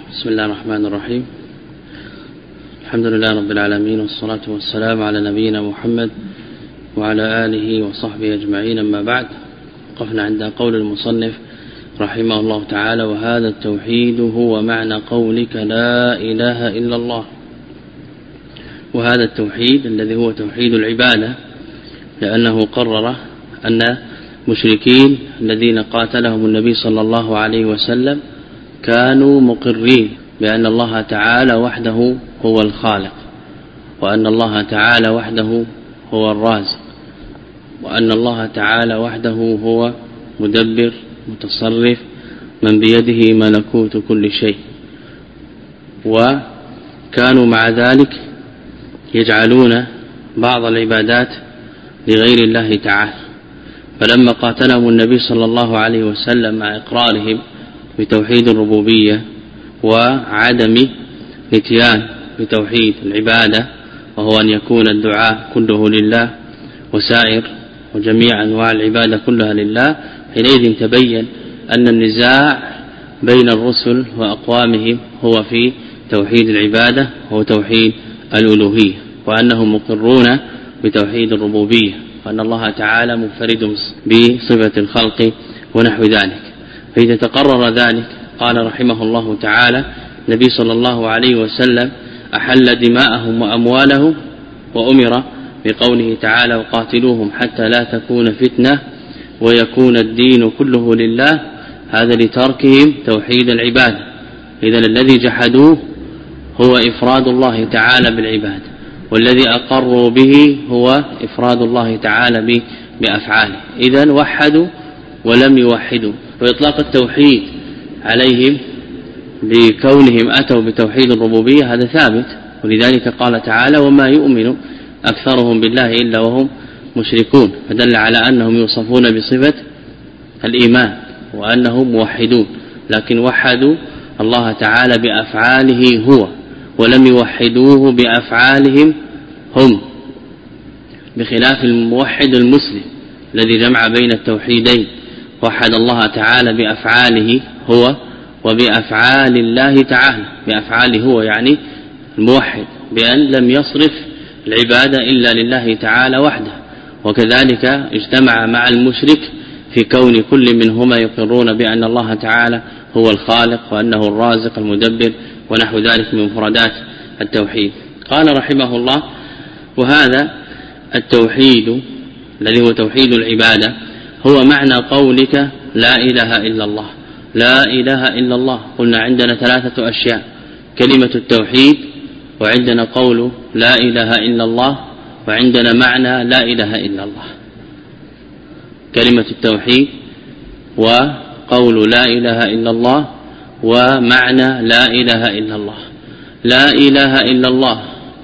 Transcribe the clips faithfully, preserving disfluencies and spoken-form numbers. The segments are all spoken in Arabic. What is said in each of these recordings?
بسم الله الرحمن الرحيم. الحمد لله رب العالمين، والصلاة والسلام على نبينا محمد وعلى آله وصحبه أجمعين. أما بعد، وقفنا عند قول المصنف رحمه الله تعالى: وهذا التوحيد هو معنى قولك لا إله إلا الله. وهذا التوحيد الذي هو توحيد العبادة، لأنه قرر أن المشركين الذين قاتلهم النبي صلى الله عليه وسلم كانوا مقرين بأن الله تعالى وحده هو الخالق، وأن الله تعالى وحده هو الرازق، وأن الله تعالى وحده هو مدبر متصرف من بيده ملكوت كل شيء. وكانوا مع ذلك يجعلون بعض العبادات لغير الله تعالى، فلما قاتلهم النبي صلى الله عليه وسلم مع إقرارهم بتوحيد الربوبية وعدم الاتيان بتوحيد العبادة، وهو أن يكون الدعاء كله لله وسائر وجميع أنواع العبادة كلها لله، حينئذ تبين أن النزاع بين الرسل وأقوامهم هو في توحيد العبادة وهو توحيد الألوهية، وأنهم مقرون بتوحيد الربوبية، وأن الله تعالى منفرد بصفة الخلق ونحو ذلك. فإذا تقرر ذلك قال رحمه الله تعالى: النبي صلى الله عليه وسلم أحل دماءهم وأموالهم، وأمر بقوله تعالى: وقاتلوهم حتى لا تكون فتنة ويكون الدين كله لله. هذا لتركهم توحيد العبادة. إذن الذي جحدوه هو إفراد الله تعالى بالعبادة، والذي أقروا به هو إفراد الله تعالى بأفعاله. إذن وحدوا ولم يوحدوا، وإطلاق التوحيد عليهم بكونهم أتوا بتوحيد الربوبية هذا ثابت، ولذلك قال تعالى: وما يؤمن أكثرهم بالله إلا وهم مشركون، فدل على أنهم يوصفون بصفة الإيمان وأنهم موحدون، لكن وحدوا الله تعالى بأفعاله هو، ولم يوحدوه بأفعالهم هم، بخلاف الموحد المسلم الذي جمع بين التوحيدين، وحد الله تعالى بأفعاله هو وبأفعال الله تعالى. بأفعاله هو يعني الموحد، بأن لم يصرف العبادة إلا لله تعالى وحده، وكذلك اجتمع مع المشرك في كون كل منهما يقرون بأن الله تعالى هو الخالق وأنه الرازق المدبر ونحو ذلك من مفردات التوحيد. قال رحمه الله: وهذا التوحيد الذي هو توحيد العبادة هو معنى قولك لا إله إلا الله. لا إله إلا الله، قلنا عندنا ثلاثة أشياء: كلمة التوحيد، وعندنا قول لا إله إلا الله، وعندنا معنى لا إله إلا الله. كلمة التوحيد وقول لا إله إلا الله ومعنى لا إله إلا الله. لا إله إلا الله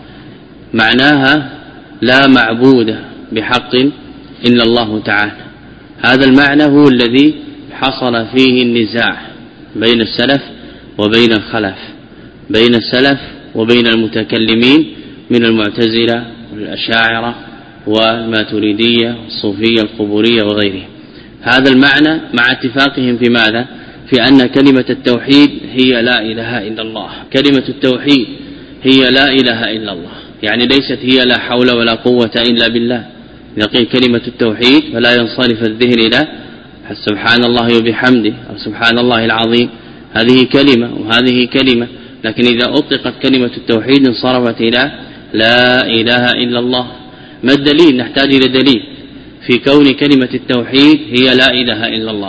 معناها لا معبود بحق إلا الله تعالى. هذا المعنى هو الذي حصل فيه النزاع بين السلف وبين الخلف، بين السلف وبين المتكلمين من المعتزلة والأشاعرة والماتريدية والصوفية القبورية وغيرهم. هذا المعنى مع اتفاقهم في ماذا؟ في أن كلمة التوحيد هي لا إله إلا الله. كلمة التوحيد هي لا إله إلا الله، يعني ليست هي لا حول ولا قوة إلا بالله. إذا قيل كلمة التوحيد فلا ينصرف الذهن إلى سبحان الله وبحمده أو سبحان الله العظيم، هذه كلمة وهذه كلمة، لكن إذا أطلقت كلمة التوحيد انصرفت إلى لا إله إلا الله. ما الدليل؟ نحتاج إلى دليل في كون كلمة التوحيد هي لا إله إلا الله،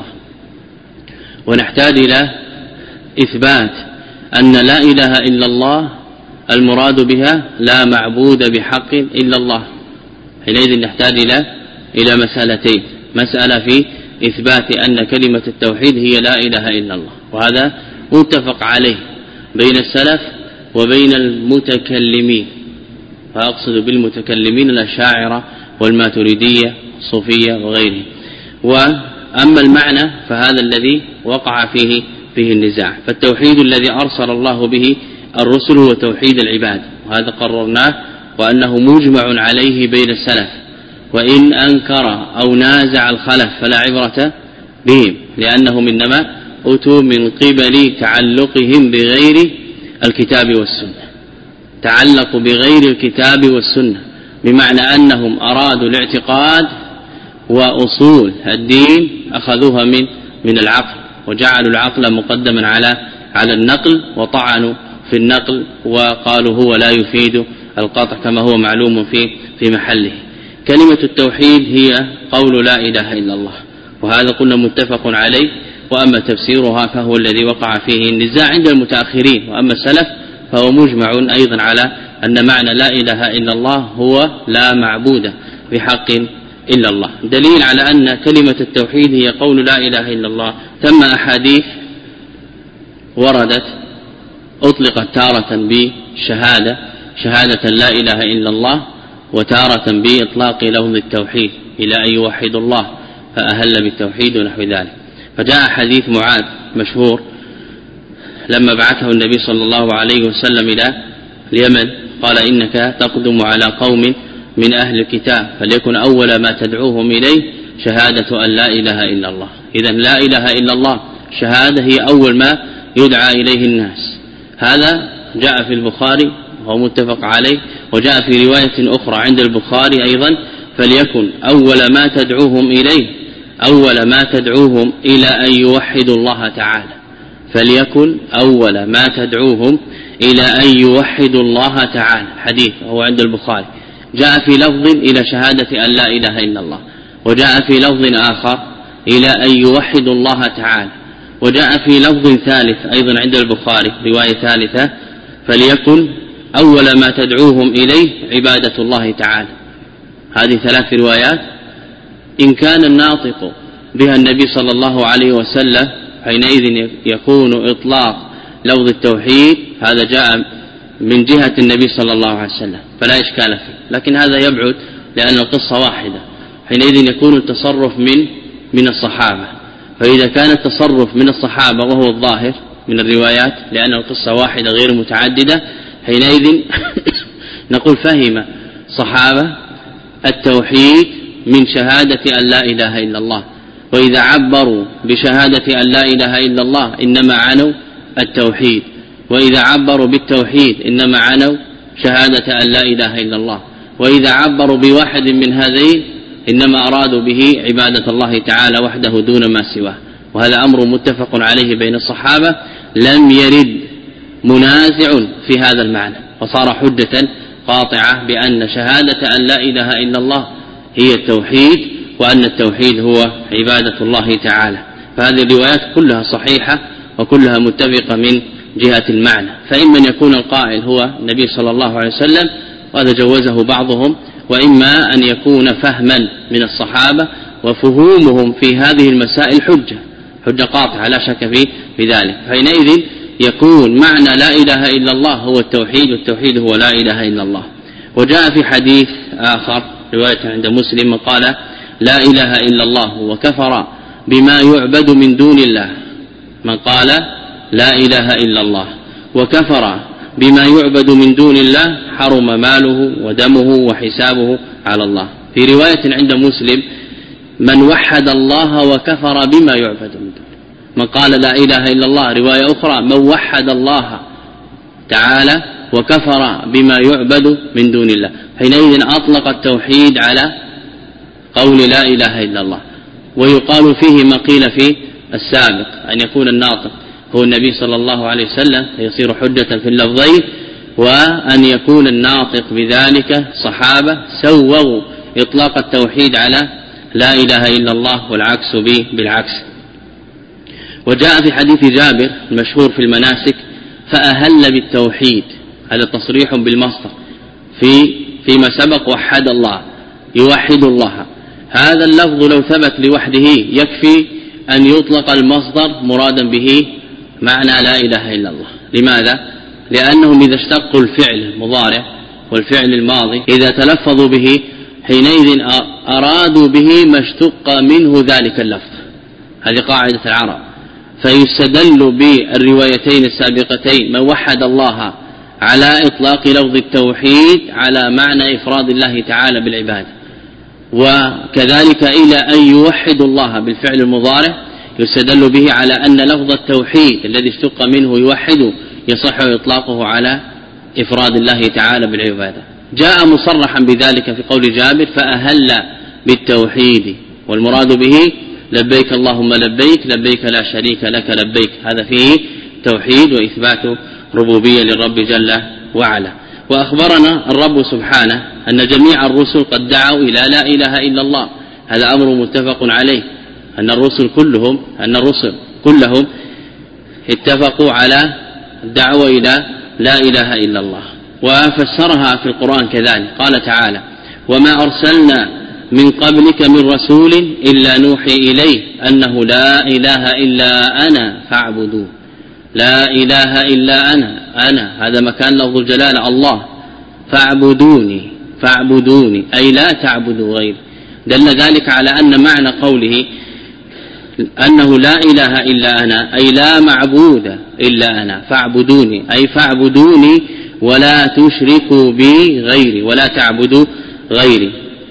ونحتاج إلى إثبات أن لا إله إلا الله المراد بها لا معبود بحق إلا الله. حينئذ نحتاج إلى إلى مسألتين: مسألة في إثبات أن كلمة التوحيد هي لا إله إلا الله، وهذا متفق عليه بين السلف وبين المتكلمين، فأقصد بالمتكلمين الأشاعرة والماتريدية الصوفية وغيرهم. وأما المعنى فهذا الذي وقع فيه فيه النزاع. فالتوحيد الذي أرسل الله به الرسل هو توحيد العباد، وهذا قررناه، وأنه مجمع عليه بين السلف، وإن أنكر أو نازع الخلف فلا عبرة بهم، لأنهم إنما أتوا من قبل تعلقهم بغير الكتاب والسنة، تعلقوا بغير الكتاب والسنة، بمعنى أنهم أرادوا الاعتقاد وأصول الدين أخذوها من من العقل، وجعلوا العقل مقدما على على النقل، وطعنوا في النقل وقالوا هو لا يفيد القطع كما هو معلوم في في محله. كلمة التوحيد هي قول لا إله إلا الله، وهذا قلنا متفق عليه، وأما تفسيرها فهو الذي وقع فيه النزاع عند المتأخرين، وأما السلف فهو مجمع أيضا على أن معنى لا إله إلا الله هو لا معبود بحق إلا الله. دليل على أن كلمة التوحيد هي قول لا إله إلا الله، ثم أحاديث وردت أطلقت تارة بشهادة شهادة لا إله إلا الله، وتارة بإطلاق لفظ التوحيد إلى أن يوحد الله فأهل بالتوحيد ونحو ذلك. فجاء حديث معاذ مشهور لما بعثه النبي صلى الله عليه وسلم إلى اليمن قال إنك تقدم على قوم من أهل الكتاب فليكن أول ما تدعوهم إليه شهادة أن لا إله إلا الله. إذن لا إله إلا الله شهادة هي أول ما يدعى إليه الناس. هذا جاء في البخاري وهو متفق عليه، وجاء في رواية أخرى عند البخاري أيضا فليكن أول ما تدعوهم إليه أول ما تدعوهم إلى أن يوحدوا الله تعالى، فليكن أول ما تدعوهم إلى أن يوحدوا الله تعالى. حديث هو عند البخاري. جاء في لفظ إلى شهادة أن لا إله إلا الله، وجاء في لفظ آخر إلى أن يوحدوا الله تعالى، وجاء في لفظ ثالث أيضا عند البخاري رواية ثالثة فليكن أول ما تدعوهم إليه عبادة الله تعالى. هذه ثلاث روايات إن كان الناطق بها النبي صلى الله عليه وسلم حينئذ يكون إطلاق لفظ التوحيد هذا جاء من جهة النبي صلى الله عليه وسلم فلا إشكال فيه، لكن هذا يبعد لأن القصة واحدة، حينئذ يكون التصرف من من الصحابة. فإذا كان التصرف من الصحابة وهو الظاهر من الروايات لأن القصة واحدة غير متعددة، حينئذ نقول فهم صحابة التوحيد من شهادة أن لا إله إلا الله، وإذا عبروا بشهادة أن لا إله إلا الله إنما عنوا التوحيد، وإذا عبروا بالتوحيد إنما عنوا شهادة أن لا إله إلا الله، وإذا عبروا بواحد من هذين إنما أرادوا به عبادة الله تعالى وحده دون ما سواه. وهذا أمر متفق عليه بين الصحابة لم يرد منازع في هذا المعنى، وصار حجة قاطعة بأن شهادة أن لا إله إلا الله هي التوحيد، وأن التوحيد هو عبادة الله تعالى. فهذه الروايات كلها صحيحة وكلها متفقة من جهة المعنى. فإما أن يكون القائل هو النبي صلى الله عليه وسلم وهذا جوزه بعضهم، وإما أن يكون فهما من الصحابة وفهومهم في هذه المسائل حجة حجة قاطعة لا شك في ذلك. حينئذ يكون معنى لا إله إلا الله هو التوحيد، والتوحيد هو لا إله إلا الله. وجاء في حديث آخر رواية عند مسلم قال لا إله إلا الله وكفر بما يعبد من دون الله. من قال لا إله إلا الله وكفر بما يعبد من دون الله حرم ماله ودمه وحسابه على الله. في رواية عند مسلم من وحد الله وكفر بما يعبد من دونه. من قال لا إله إلا الله رواية أخرى من وحد الله تعالى وكفر بما يعبد من دون الله. حينئذ أطلق التوحيد على قول لا إله إلا الله. ويقال فيه ما قيل في السابق أن يكون الناطق هو النبي صلى الله عليه وسلم فيصير حجة في اللفظين، وأن يكون الناطق بذلك صحابة سووا إطلاق التوحيد على لا إله إلا الله والعكس به بالعكس. وجاء في حديث جابر المشهور في المناسك فأهل بالتوحيد، هذا تصريح بالمصدر في فيما سبق وحد الله يوحد الله. هذا اللفظ لو ثبت لوحده يكفي أن يطلق المصدر مرادا به معنى لا إله إلا الله. لماذا؟ لأنهم إذا اشتقوا الفعل المضارع والفعل الماضي إذا تلفظوا به حينئذ أرادوا به ما اشتق منه ذلك اللفظ. هذه قاعدة العرب. فيستدل بالروايتين السابقتين من وحد الله على إطلاق لفظ التوحيد على معنى إفراد الله تعالى بالعبادة، وكذلك إلى أن يوحد الله بالفعل المضارع يستدل به على أن لفظ التوحيد الذي اشتق منه يوحد يصح إطلاقه على إفراد الله تعالى بالعبادة. جاء مصرحا بذلك في قول جابر فأهل بالتوحيد والمراد به لبيك اللهم لبيك لبيك لا شريك لك لبيك، هذا فيه توحيد وإثبات ربوبية للرب جل وعلا. وأخبرنا الرب سبحانه أن جميع الرسل قد دعوا إلى لا إله إلا الله، هذا أمر متفق عليه، أن الرسل كلهم أن الرسل كلهم اتفقوا على الدعوة إلى لا إله إلا الله. وفسرها في القرآن كذلك، قال تعالى وما أرسلنا من قبلك من رسول إلا نوحي إليه أنه لا إله إلا أنا فاعبدوا، لا إله إلا أنا أنا هذا مكان لفظ الجلالة الله، فاعبدوني فاعبدوني أي لا تعبدوا غيري. دل ذلك على أن معنى قوله أنه لا إله إلا أنا أي لا معبود إلا أنا فاعبدوني أي فاعبدوني ولا تشركوا بي غيري ولا تعبدوا غيري.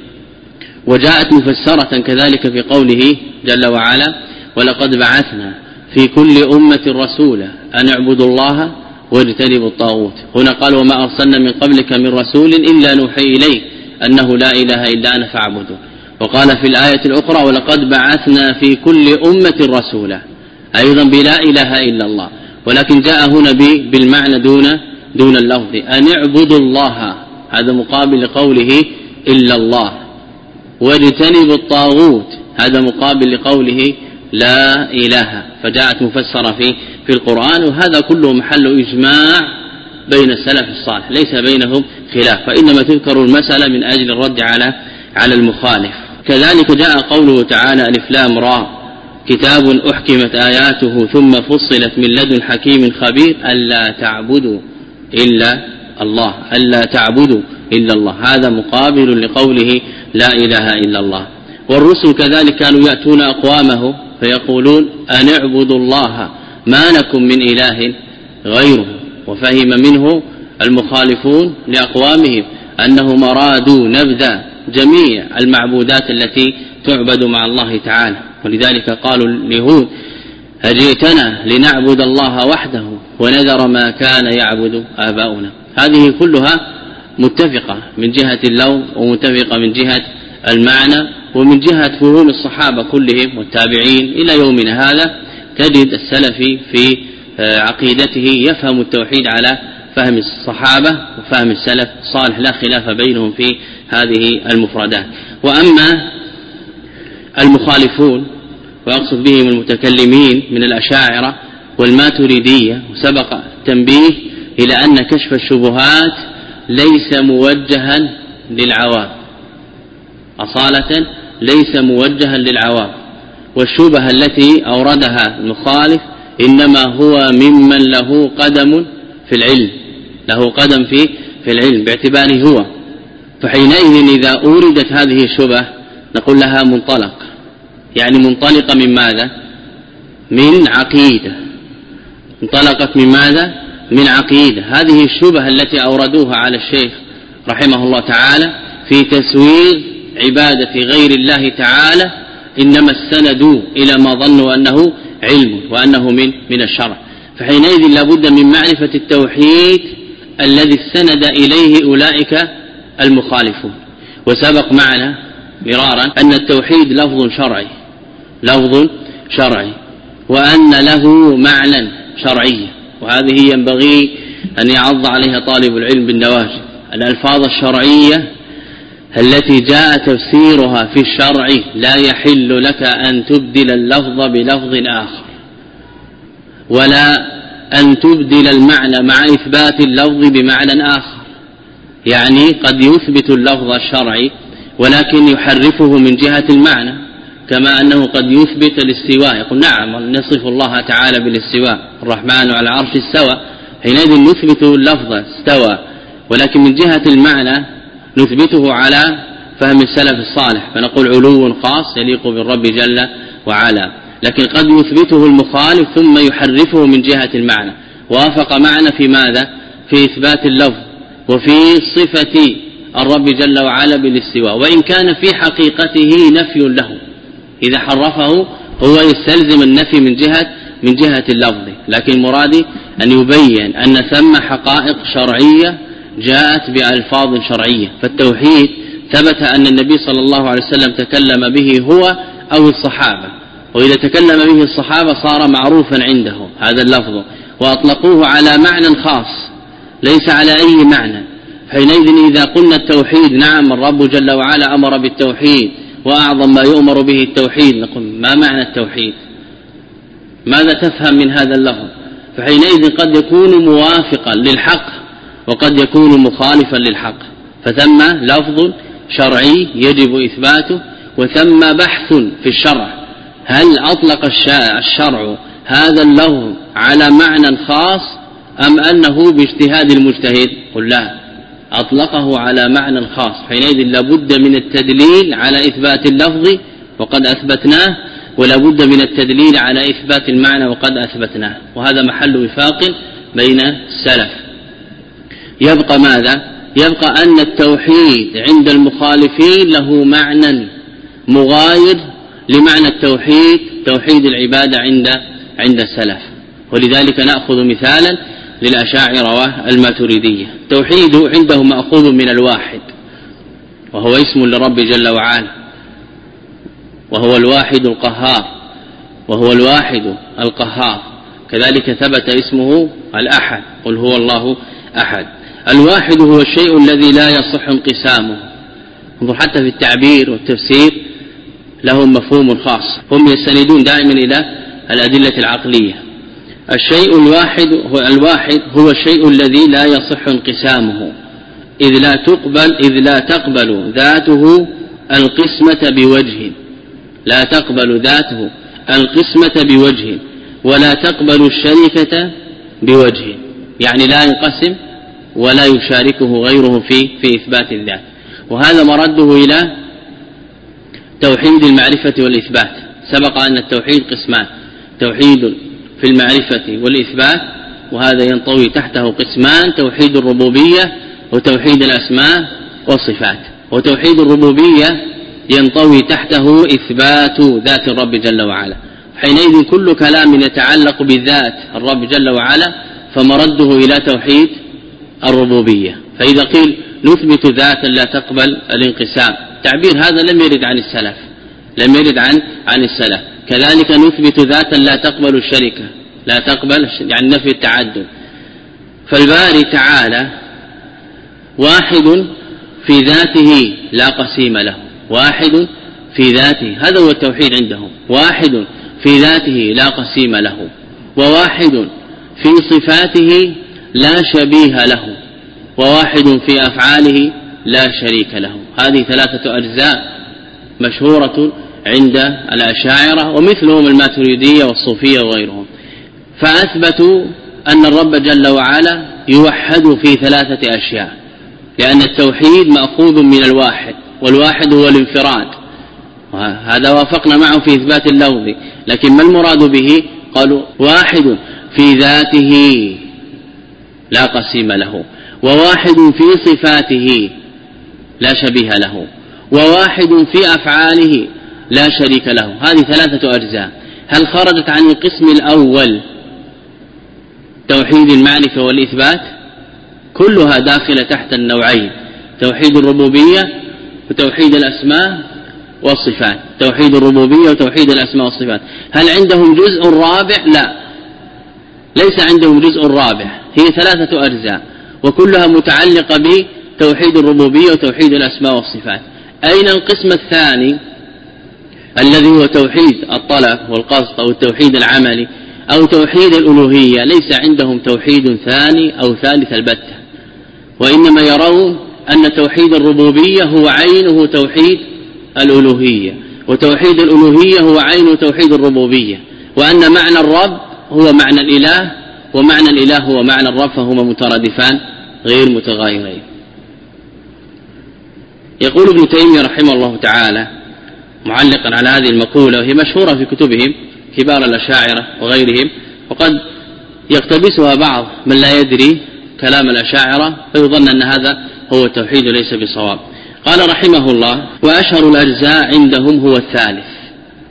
وجاءت مفسرة كذلك في قوله جل وعلا ولقد بعثنا في كل أمة رسولا أن اعبدوا الله واجتنبوا الطاغوت. هنا قال وما أرسلنا من قبلك من رسول إلا نوحي إليه أنه لا إله إلا أنا فاعبدوا. وقال في الآية الأخرى ولقد بعثنا في كل أمة رسولا أيضا بلا إله إلا الله، ولكن جاء هنا بالمعنى دون دون اللفظ أن اعبدوا الله، هذا مقابل قوله إلا الله، واجتنبوا الطاغوت هذا مقابل لقوله لا إله، فجاءت مفسرة في في القرآن. وهذا كله محل إجماع بين السلف الصالح ليس بينهم خلاف، فإنما تذكر المسألة من أجل الرد على على المخالف. كذلك جاء قوله تعالى ألف لام را كتاب أحكمت آياته ثم فصلت من لدن حكيم خبير ألا تعبدوا إلا الله ألا تعبدوا إلا الله، هذا مقابل لقوله لا إله إلا الله. والرسل كذلك كانوا يأتون أقوامه فيقولون أن اعبدوا الله ما لكم من إله غيره، وفهم منه المخالفون لأقوامهم أنهم أرادوا نبذ جميع المعبودات التي تعبد مع الله تعالى، ولذلك قالوا اليهود أجئتنا لنعبد الله وحده ونذر ما كان يعبد آباؤنا. هذه كلها متفقة من جهة اللون ومتفقة من جهة المعنى ومن جهة فهوم الصحابة كلهم والتابعين إلى يومنا هذا. تجد السلفي في عقيدته يفهم التوحيد على فهم الصحابة وفهم السلف الصالح، لا خلاف بينهم في هذه المفردات. وأما المخالفون ويقصد بهم المتكلمين من الأشاعرة والماتريدية، وسبق التنبيه إلى أن كشف الشبهات ليس موجها للعوام أصالة، ليس موجها للعوام، والشبهة التي أوردها المخالف إنما هو ممن له قدم في العلم له قدم في في العلم باعتباره هو. فحينئذ إذا أوردت هذه الشبهة نقول لها منطلق، يعني منطلقة من ماذا؟ من عقيدة، انطلقت من ماذا؟ من عقيدة. هذه الشبهة التي أوردوها على الشيخ رحمه الله تعالى في تسوير عبادة غير الله تعالى إنما استندوا إلى ما ظنوا أنه علم وأنه من من الشرع. فحينئذ لابد من معرفة التوحيد الذي استند إليه أولئك المخالفون. وسبق معنا مرارا أن التوحيد لفظ شرعي لفظ شرعي وأن له معنى شرعي، وهذه ينبغي أن يعض عليها طالب العلم بالنواجذ. الألفاظ الشرعية التي جاء تفسيرها في الشرع لا يحل لك أن تبدل اللفظ بلفظ آخر، ولا أن تبدل المعنى مع إثبات اللفظ بمعنى آخر. يعني قد يثبت اللفظ الشرعي ولكن يحرفه من جهة المعنى، كما أنه قد يثبت الاستواء، يقول نعم نصف الله تعالى بالاستواء الرحمن على العرش استوى، حينئذ نثبت اللفظ استوى، ولكن من جهة المعنى نثبته على فهم السلف الصالح فنقول علو خاص يليق بالرب جل وعلا. لكن قد يثبته المخالف ثم يحرفه من جهة المعنى. وافق معنا في ماذا؟ في إثبات اللفظ وفي صفة الرب جل وعلا بالاستواء، وإن كان في حقيقته نفي له. إذا حرفه هو يستلزم النفي من جهة من جهة اللفظ، لكن مرادي أن يبين أن ثم حقائق شرعية جاءت بألفاظ شرعية. فالتوحيد ثبت أن النبي صلى الله عليه وسلم تكلم به هو أو الصحابة، وإذا تكلم به الصحابة صار معروفا عنده هذا اللفظ، وأطلقوه على معنى خاص ليس على أي معنى. حينئذ إذا قلنا التوحيد نعم الرب جل وعلا أمر بالتوحيد وأعظم ما يؤمر به التوحيد، نقول ما معنى التوحيد؟ ماذا تفهم من هذا اللفظ؟ فحينئذ قد يكون موافقا للحق وقد يكون مخالفا للحق. فثم لفظ شرعي يجب إثباته، وثم بحث في الشرع هل أطلق الشرع هذا اللفظ على معنى خاص أم أنه باجتهاد المجتهد؟ قل لا، أطلقه على معنى خاص. حينئذ لابد من التدليل على إثبات اللفظ وقد أثبتناه، ولا بد من التدليل على إثبات المعنى وقد أثبتناه، وهذا محل وفاق بين السلف. يبقى ماذا؟ يبقى أن التوحيد عند المخالفين له معنى مغاير لمعنى التوحيد توحيد العبادة عند عند السلف. ولذلك نأخذ مثالا للأشاعرة والماتريدية. التوحيد عنده مأخوذ من الواحد، وهو اسم لرب جل وعلا، وهو الواحد القهار، وهو الواحد القهار. كذلك ثبت اسمه الأحد، قل هو الله أحد. الواحد هو الشيء الذي لا يصح انقسامه. انظر حتى في التعبير والتفسير لهم مفهوم خاص، هم يستندون دائما إلى الأدلة العقلية. الشيء الواحد هو الواحد هو الشيء الذي لا يصح انقسامه، إذ لا تقبل إذ لا تقبل ذاته القسمة بوجه، لا تقبل ذاته القسمة بوجه، ولا تقبل الشركة بوجه، يعني لا ينقسم ولا يشاركه غيره في في إثبات الذات. وهذا مرده إلى توحيد المعرفة والإثبات. سبق أن التوحيد قسمان، توحيد في المعرفة والإثبات، وهذا ينطوي تحته قسمان: توحيد الربوبية وتوحيد الأسماء والصفات. وتوحيد الربوبية ينطوي تحته إثبات ذات الرب جل وعلا. حينئذ كل كلام يتعلق بذات الرب جل وعلا فمرده إلى توحيد الربوبية. فإذا قيل نثبت ذاتا لا تقبل الانقسام، تعبير هذا لم يرد عن السلف، لم يرد عن عن السلف. كذلك نثبت ذاتا لا تقبل الشركة، لا تقبل يعني نفي التعدد. فالباري تعالى واحد في ذاته لا قسيم له، واحد في ذاته، هذا هو التوحيد عندهم، واحد في ذاته لا قسيم له، وواحد في صفاته لا شبيه له، وواحد في أفعاله لا شريك له. هذه ثلاثة أجزاء مشهورة عند الأشاعرة ومثلهم الماتريدية والصوفية وغيرهم. فأثبتوا أن الرب جل وعلا يوحد في ثلاثة أشياء، لأن التوحيد مأخوذ من الواحد، والواحد هو الانفراد، هذا وافقنا معه في إثبات اللفظ. لكن ما المراد به؟ قالوا واحد في ذاته لا قسيم له، وواحد في صفاته لا شبيه له، وواحد في أفعاله لا شريك له. هذه ثلاثة أجزاء. هل خرجت عن القسم الأول توحيد المعرفة والإثبات؟ كلها داخلة تحت النوعين: توحيد الربوبية وتوحيد الأسماء والصفات. توحيد الربوبية وتوحيد الأسماء والصفات. هل عندهم جزء رابع؟ لا، ليس عندهم جزء رابع، هي ثلاثة أجزاء وكلها متعلقة بتوحيد الربوبية وتوحيد الأسماء والصفات. أين القسم الثاني الذي هو توحيد الطلب والقصد أو التوحيد العملي أو توحيد الألوهية؟ ليس عندهم توحيد ثاني أو ثالث البتة، وإنما يرون أن توحيد الربوبية هو عينه توحيد الألوهية، وتوحيد الألوهية هو عين توحيد الربوبية، وأن معنى الرب هو معنى الإله، ومعنى الإله هو معنى الرب، فهما مترادفان غير متغايرين. يقول ابن تيمية رحمه الله تعالى معلقا على هذه المقولة، وهي مشهورة في كتبهم كبار الأشاعرة وغيرهم، وقد يقتبسها بعض من لا يدري كلام الأشاعرة فيظن أن هذا هو التوحيد ليس بصواب. قال رحمه الله: وأشهر الأجزاء عندهم هو الثالث،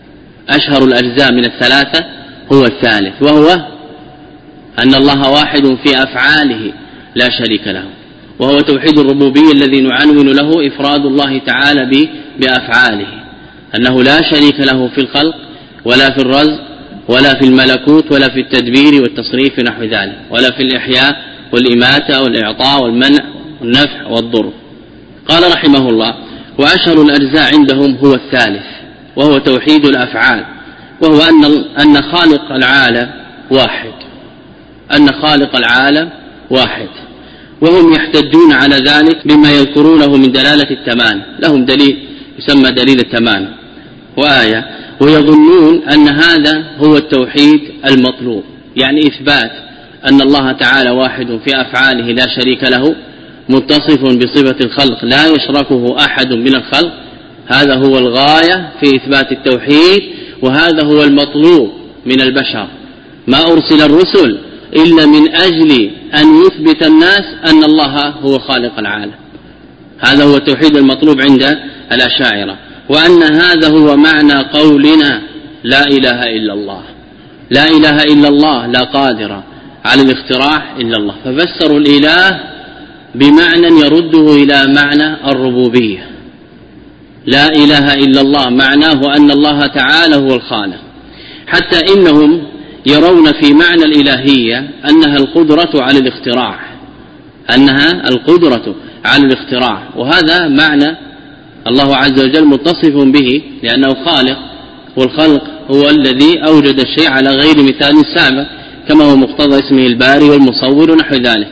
أشهر الأجزاء من الثلاثة هو الثالث، وهو أن الله واحد في أفعاله لا شريك له، وهو توحيد الربوبية الذي نعنون له إفراد الله تعالى بأفعاله، أنه لا شريك له في الخلق ولا في الرزق ولا في الملكوت ولا في التدبير والتصريف نحو ذلك، ولا في الإحياء والإماتة والإعطاء والمنع والنفع والضر. قال رحمه الله: وأشهر الأجزاء عندهم هو الثالث، وهو توحيد الأفعال، وهو أن أن خالق العالم واحد أن خالق العالم واحد وهم يحتجون على ذلك بما يذكرونه من دلالة التمان، لهم دليل يسمى دليل التمان وآية، ويظنون أن هذا هو التوحيد المطلوب، يعني إثبات أن الله تعالى واحد في أفعاله لا شريك له، متصف بصفة الخلق لا يشركه أحد من الخلق. هذا هو الغاية في إثبات التوحيد، وهذا هو المطلوب من البشر. ما أرسل الرسل إلا من أجل أن يثبت الناس أن الله هو خالق العالم. هذا هو التوحيد المطلوب عند الأشاعرة، وأن هذا هو معنى قولنا لا إله إلا الله. لا إله إلا الله لا قادر على الاختراع إلا الله، ففسروا الإله بمعنى يرده إلى معنى الربوبية. لا إله إلا الله معناه أن الله تعالى هو الخالق، حتى إنهم يرون في معنى الإلهية أنها القدرة على الاختراع أنها القدرة على الاختراع وهذا معنى الله عز وجل متصف به، لأنه خالق، والخلق هو الذي أوجد الشيء على غير مثال سابق، كما هو مقتضى اسمه الباري والمصور ونحو ذلك.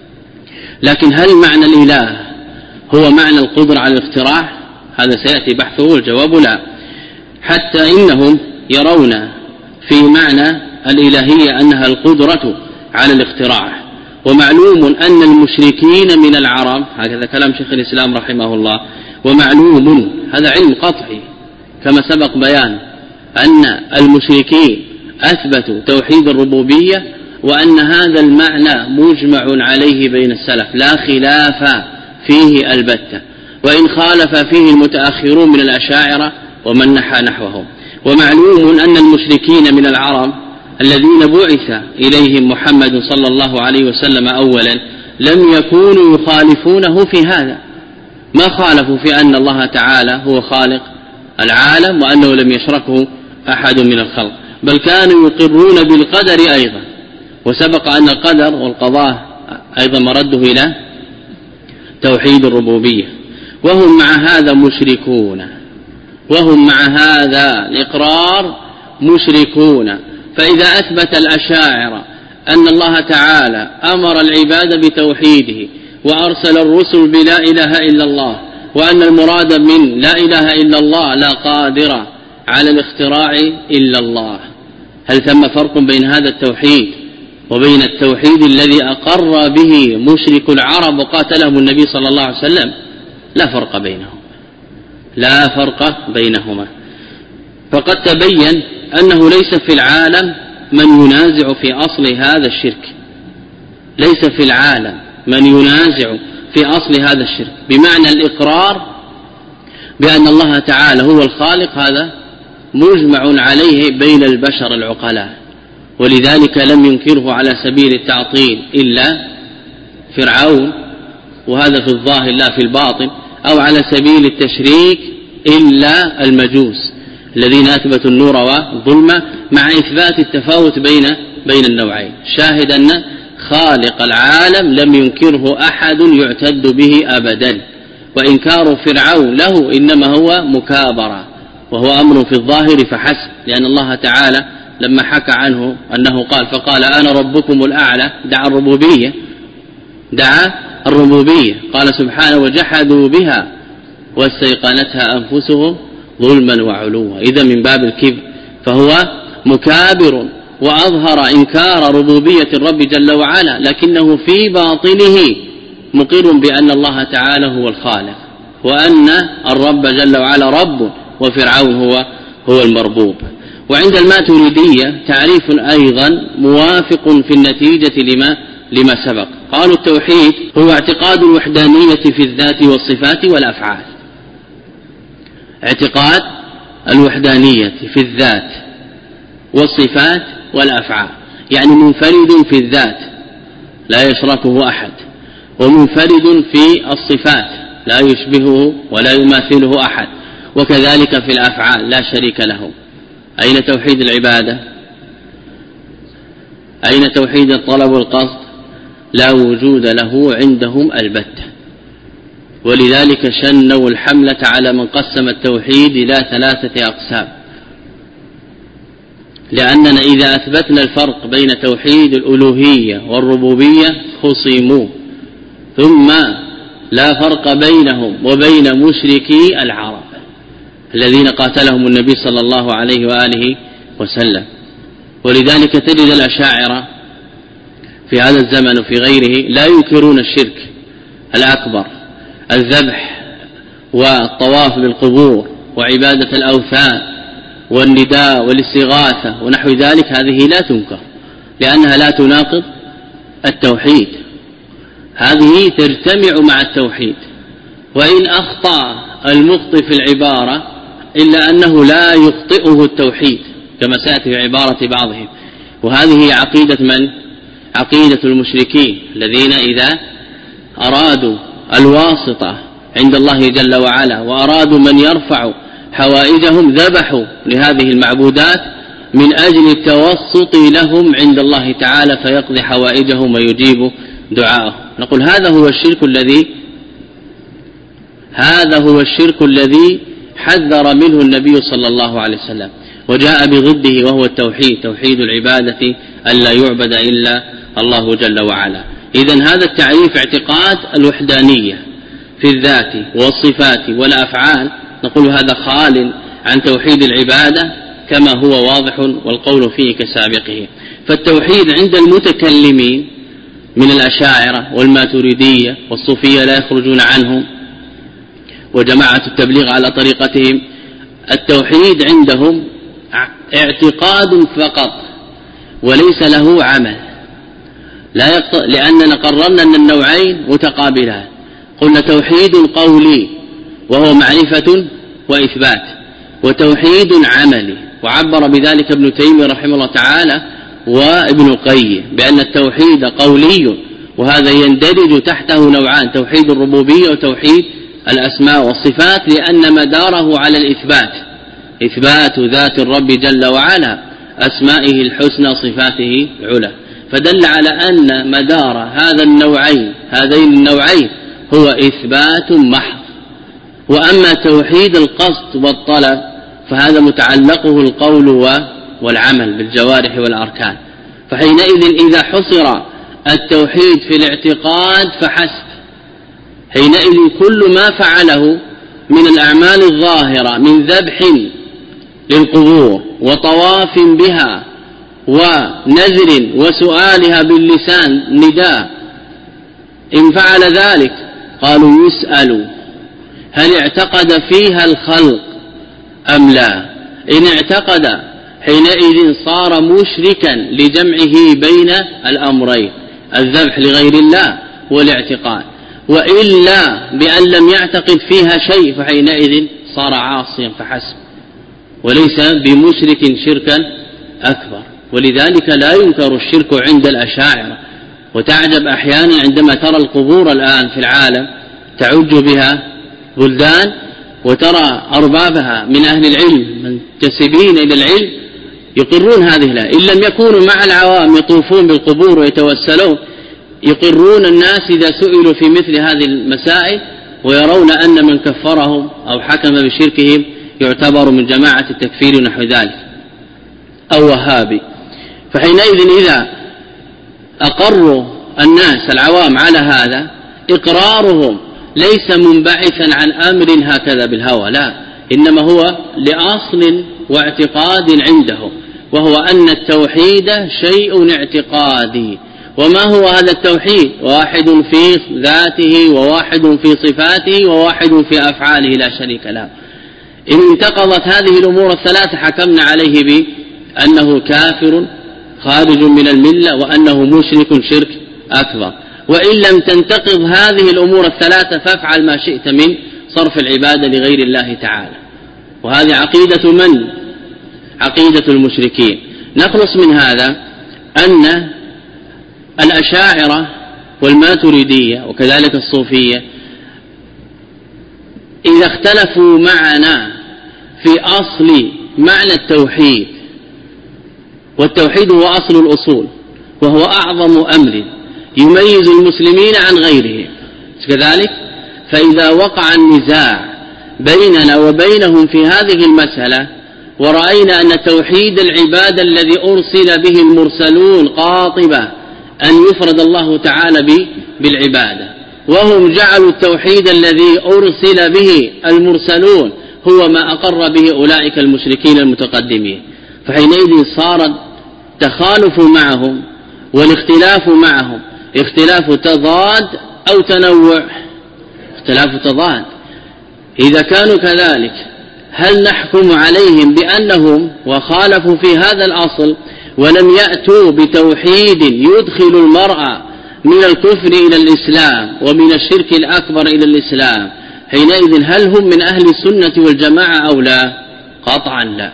لكن هل معنى الإله هو معنى القدرة على الاختراع؟ هذا سيأتي بحثه، والجواب لا. حتى إنهم يرون في معنى الإلهية أنها القدرة على الاختراع. ومعلوم أن المشركين من العرب، هكذا كلام شيخ الإسلام رحمه الله، ومعلوم هذا علم قطعي كما سبق بيان أن المشركين أثبتوا توحيد الربوبية، وأن هذا المعنى مجمع عليه بين السلف لا خلاف فيه البتة، وإن خالف فيه المتأخرون من الأشاعرة ومن نحى نحوهم. ومعلوم أن المشركين من العرب الذين بعث إليهم محمد صلى الله عليه وسلم أولا لم يكونوا يخالفونه في هذا، ما خالفوا في أن الله تعالى هو خالق العالم وأنه لم يشركه أحد من الخلق، بل كانوا يقرون بالقدر أيضا. وسبق أن القدر والقضاء أيضا مرده إلى توحيد الربوبية، وهم مع هذا مشركون وهم مع هذا الإقرار مشركون. فإذا أثبت الأشاعرة أن الله تعالى أمر العباد بتوحيده وأرسل الرسل بلا إله إلا الله، وأن المراد من لا إله إلا الله لا قادر على الاختراع إلا الله، هل ثم فرق بين هذا التوحيد وبين التوحيد الذي أقر به مشرك العرب وقاتلهم النبي صلى الله عليه وسلم؟ لا فرق بينهم لا فرق بينهما. فقد تبين أنه ليس في العالم من ينازع في أصل هذا الشرك، ليس في العالم من ينازع في أصل هذا الشرك، بمعنى الإقرار بأن الله تعالى هو الخالق، هذا مجمع عليه بين البشر العقلاء، ولذلك لم ينكره على سبيل التعطيل إلا فرعون، وهذا في الظاهر لا في الباطن، أو على سبيل التشريك إلا المجوس الذين أثبتوا النور والظلمة، مع إثبات التفاوت بين بين النوعين. شاهد أن خالق العالم لم ينكره أحد يعتد به أبدا، وإنكار فرعون له إنما هو مكابرة، وهو أمر في الظاهر فحسب، لأن الله تعالى لما حكى عنه أنه قال فقال أنا ربكم الأعلى دعا الربوبية دعا الربوبية قال سبحانه وجحدوا بها واستيقنتها أنفسهم ظلما وعلوا، إذا من باب الكبر، فهو مكابر وأظهر إنكار ربوبية الرب جل وعلا، لكنه في باطنه مقر بأن الله تعالى هو الخالق، وأن الرب جل وعلا رب وفرعون هو هو المربوب. وعند الماتريدية تعريف أيضا موافق في النتيجة لما لما سبق، قالوا التوحيد هو اعتقاد الوحدانية في الذات والصفات والأفعال، اعتقاد الوحدانية في الذات والصفات والأفعال، يعني منفرد في الذات لا يشركه أحد، ومنفرد في الصفات لا يشبهه ولا يماثله أحد، وكذلك في الأفعال لا شريك له. أين توحيد العبادة؟ أين توحيد الطلب والقصد؟ لا وجود له عندهم البتة. ولذلك شنوا الحملة على من قسم التوحيد إلى ثلاثة أقسام، لأننا إذا أثبتنا الفرق بين توحيد الألوهية والربوبية خصموا، ثم لا فرق بينهم وبين مشركي العرب الذين قاتلهم النبي صلى الله عليه وآله وسلم. ولذلك تجد الأشاعرة في هذا الزمن وفي غيره لا ينكرون الشرك الأكبر، الذبح والطواف بالقبور وعبادة الأوثان والنداء والاستغاثة ونحو ذلك، هذه لا تنكر لأنها لا تناقض التوحيد، هذه تجتمع مع التوحيد. وإن أخطأ المخطئ في العبارة إلا أنه لا يخطئه التوحيد كما سيأتي في عبارة بعضهم، وهذه عقيدة من؟ عقيدة المشركين الذين إذا أرادوا الواسطة عند الله جل وعلا وأرادوا من يرفع حوائجهم ذبحوا لهذه المعبودات من أجل التوسط لهم عند الله تعالى فيقضي حوائجهم ويجيب دعاءهم. نقول هذا هو الشرك الذي هذا هو الشرك الذي حذر منه النبي صلى الله عليه وسلم وجاء بضده، وهو التوحيد، توحيد العبادة ألا يعبد إلا الله جل وعلا. إذن هذا التعريف اعتقاد الوحدانية في الذات والصفات والأفعال، نقول هذا خال عن توحيد العبادة كما هو واضح والقول فيه كسابقه. فالتوحيد عند المتكلمين من الأشاعرة والماتريدية والصوفية لا يخرجون عنهم، وجماعة التبليغ على طريقتهم، التوحيد عندهم اعتقاد فقط وليس له عمل، لا يقط... لأننا قررنا أن النوعين متقابلان. قلنا توحيد قولي وهو معرفة وإثبات، وتوحيد عملي، وعبر بذلك ابن تيمية رحمه الله تعالى وابن قيم بأن التوحيد قولي، وهذا يندرج تحته نوعان، توحيد الربوبية وتوحيد الأسماء والصفات، لأن مداره على الإثبات، إثبات ذات الرب جل وعلا، أسمائه الحسنى صفاته العلى، فدل على أن مدار هذا النوعين هذين النوعين هو إثبات محض. وأما توحيد القصد والطلب فهذا متعلقه القول والعمل بالجوارح والأركان، فحينئذ إذا حصر التوحيد في الاعتقاد فحسب، حينئذ كل ما فعله من الأعمال الظاهرة من ذبح للقبور وطواف بها ونذر وسؤالها باللسان نداء، إن فعل ذلك قالوا يسأل هل اعتقد فيها الخلق أم لا؟ إن اعتقد حينئذ صار مشركا لجمعه بين الأمرين، الذبح لغير الله والاعتقاد، وإلا بأن لم يعتقد فيها شيء فحينئذ صار عاصيا فحسب وليس بمشرك شركا أكبر. ولذلك لا ينكر الشرك عند الأشاعرة، وتعجب أحيانا عندما ترى القبور الآن في العالم تعج بها بلدان وترى أربابها من أهل العلم منتسبين إلى العلم يقرون هذه لا، إن لم يكونوا مع العوام يطوفون بالقبور ويتوسلون، يقرون الناس إذا سئلوا في مثل هذه المسائل، ويرون أن من كفرهم أو حكم بشركهم يعتبر من جماعة التكفير نحو ذلك أو وهابي. فحينئذ إذا أقروا الناس العوام على هذا، إقرارهم ليس منبعثا عن أمر هكذا بالهوى، لا، إنما هو لأصل واعتقاد عندهم، وهو أن التوحيد شيء اعتقادي. وما هو هذا التوحيد؟ واحد في ذاته وواحد في صفاته وواحد في أفعاله لا شريك له. إن انتقضت هذه الأمور الثلاثة حكمنا عليه بأنه كافر خارج من الملة وأنه مشرك شرك أكبر. وإن لم تنتقض هذه الأمور الثلاثة فافعل ما شئت من صرف العبادة لغير الله تعالى، وهذه عقيدة من؟ عقيدة المشركين. نخلص من هذا أن الأشاعرة والماتريدية وكذلك الصوفية إذا اختلفوا معنا في أصل معنى التوحيد، والتوحيد هو أصل الأصول وهو أعظم أمر يميز المسلمين عن غيرهم كذلك، فإذا وقع النزاع بيننا وبينهم في هذه المسألة ورأينا أن توحيد العبادة الذي أرسل به المرسلون قاطبة أن يفرد الله تعالى بالعبادة، وهم جعلوا التوحيد الذي أرسل به المرسلون هو ما أقر به أولئك المشركين المتقدمين، فحينئذ صار التخالف معهم والاختلاف معهم اختلاف تضاد أو تنوع؟ اختلاف تضاد. إذا كانوا كذلك هل نحكم عليهم بأنهم وخالفوا في هذا الأصل ولم يأتوا بتوحيد يدخل المرأة من الكفر إلى الإسلام ومن الشرك الأكبر إلى الإسلام، حينئذ هل هم من أهل السنة والجماعة أو لا؟ قطعا لا.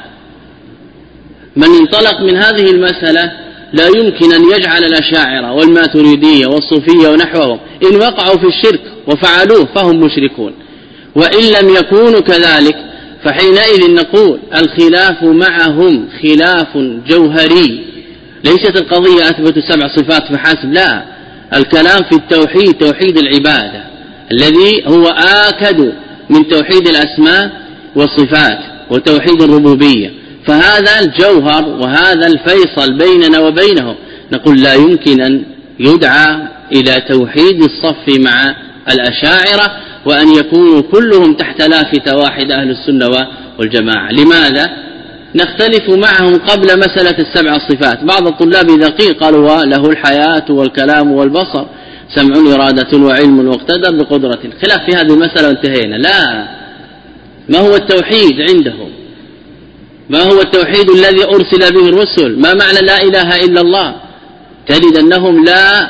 من انطلق من هذه المسألة لا يمكن أن يجعل الأشاعرة والماتريدية والصوفية ونحوهم إن وقعوا في الشرك وفعلوه فهم مشركون، وإن لم يكونوا كذلك فحينئذ نقول الخلاف معهم خلاف جوهري، ليست القضية أثبت سبع صفات فحسب، لا، الكلام في التوحيد توحيد العبادة الذي هو آكد من توحيد الأسماء والصفات وتوحيد الربوبية، فهذا الجوهر وهذا الفيصل بيننا وبينهم. نقول لا يمكن أن يدعى إلى توحيد الصف مع الأشاعرة وأن يكونوا كلهم تحت لافتة واحد أهل السنة والجماعة. لماذا؟ نختلف معهم قبل مسألة السبع الصفات. بعض الطلاب إذا قيل قالوا له الحياة والكلام والبصر سمع إرادة وعلم واقتدر بقدرة، خلاف في هذه المسألة وانتهينا. لا، ما هو التوحيد عندهم؟ ما هو التوحيد الذي أرسل به الرسل؟ ما معنى لا إله إلا الله؟ تجد أنهم لا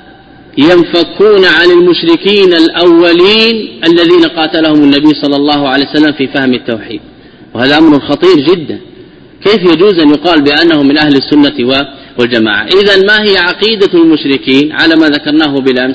ينفكون عن المشركين الأولين الذين قاتلهم النبي صلى الله عليه وسلم في فهم التوحيد، وهذا أمر خطير جدا. كيف يجوز أن يقال بأنهم من أهل السنة والجماعة؟ إذن ما هي عقيدة المشركين على ما ذكرناه بالأمس؟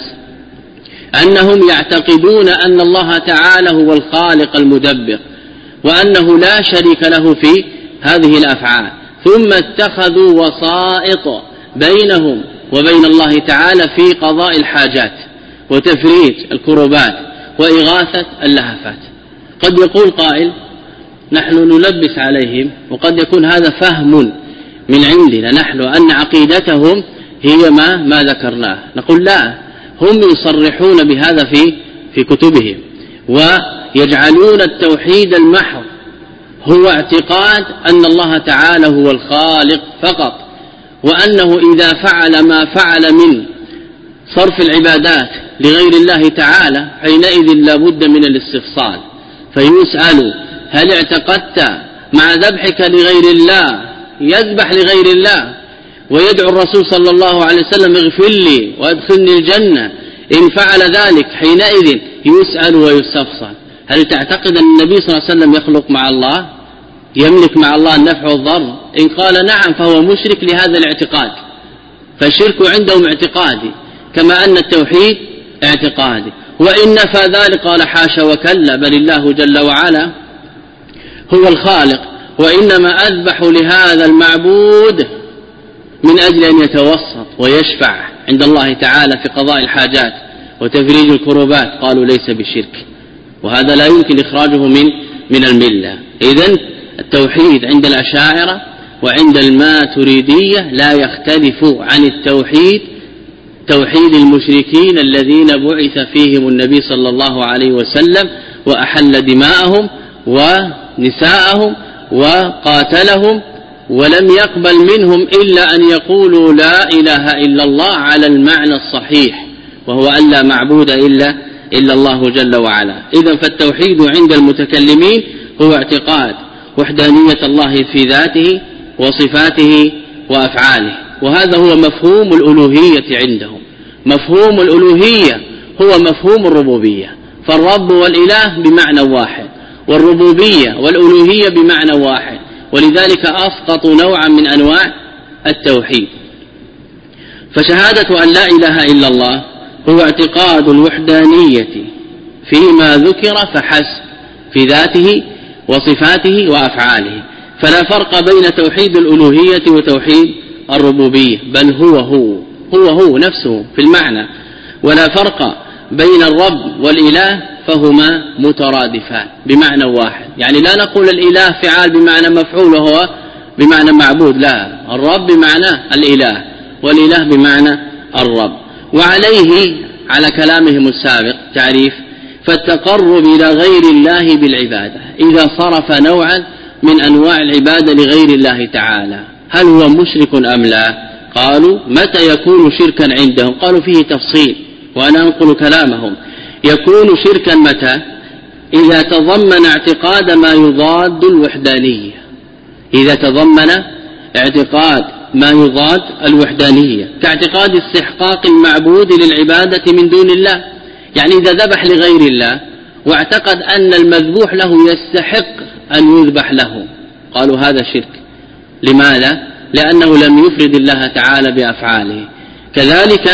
أنهم يعتقدون أن الله تعالى هو الخالق المدبر وأنه لا شريك له في هذه الأفعال، ثم اتخذوا وسائط بينهم وبين الله تعالى في قضاء الحاجات وتفريج الكربات وإغاثة اللهفات. قد يقول قائل نحن نلبس عليهم، وقد يكون هذا فهم من عندنا نحن أن عقيدتهم هي ما ما ذكرناه. نقول لا، هم يصرحون بهذا في في كتبهم، ويجعلون التوحيد المحض هو اعتقاد أن الله تعالى هو الخالق فقط، وأنه إذا فعل ما فعل من صرف العبادات لغير الله تعالى حينئذ لا بد من الاستفصال، فيسأل هل اعتقدت مع ذبحك لغير الله يذبح لغير الله ويدعو الرسول صلى الله عليه وسلم اغفر لي وادخلني الجنة، إن فعل ذلك حينئذ يسأل ويستفصل هل تعتقد أن النبي صلى الله عليه وسلم يخلق مع الله، يملك مع الله النفع والضر؟ إن قال نعم فهو مشرك لهذا الاعتقاد، فالشرك عندهم اعتقادي كما أن التوحيد اعتقادي، وإن نفى ذلك قال حاشا وكلا، بل الله جل وعلا هو الخالق، وإنما أذبح لهذا المعبود من أجل أن يتوسط ويشفع عند الله تعالى في قضاء الحاجات وتفريج الكربات. قالوا ليس بشرك، وهذا لا يمكن إخراجه من من الملة. إذن التوحيد عند الأشاعرة وعند الماتريدية لا يختلف عن التوحيد توحيد المشركين الذين بعث فيهم النبي صلى الله عليه وسلم وأحل دماءهم ونساءهم وقاتلهم، ولم يقبل منهم إلا أن يقولوا لا إله إلا الله على المعنى الصحيح، وهو أن لا معبود إلا إلا الله جل وعلا. إذن فالتوحيد عند المتكلمين هو اعتقاد وحدانية الله في ذاته وصفاته وأفعاله، وهذا هو مفهوم الألوهية عندهم. مفهوم الألوهية هو مفهوم الربوبية، فالرب والإله بمعنى واحد، والربوبية والألوهية بمعنى واحد، ولذلك أسقط نوعا من أنواع التوحيد. فشهادة أن لا إله إلا الله هو اعتقاد الوحدانية فيما ذكر فحسب في ذاته وصفاته وأفعاله، فلا فرق بين توحيد الألوهية وتوحيد الربوبية، بل هو هو هو هو نفسه في المعنى، ولا فرق بين الرب والإله، فهما مترادفان بمعنى واحد. يعني لا نقول الإله فعال بمعنى مفعول وهو بمعنى معبود، لا، الرب بمعنى الإله والإله بمعنى الرب. وعليه على كلامهم السابق تعريف: فالتقرب إلى غير الله بالعبادة إذا صرف نوعا من أنواع العبادة لغير الله تعالى، هل هو مشرك أم لا؟ قالوا: متى يكون شركا عندهم؟ قالوا فيه تفصيل وأنا أنقل كلامهم: يكون شركا متى؟ إذا تضمن اعتقاد ما يضاد الوحدانية، إذا تضمن اعتقاد ما يضاد الوحدانية، كاعتقاد استحقاق المعبود للعبادة من دون الله. يعني إذا ذبح لغير الله واعتقد أن المذبوح له يستحق أن يذبح له، قالوا هذا شرك. لماذا؟ لأنه لم يفرد الله تعالى بأفعاله. كذلك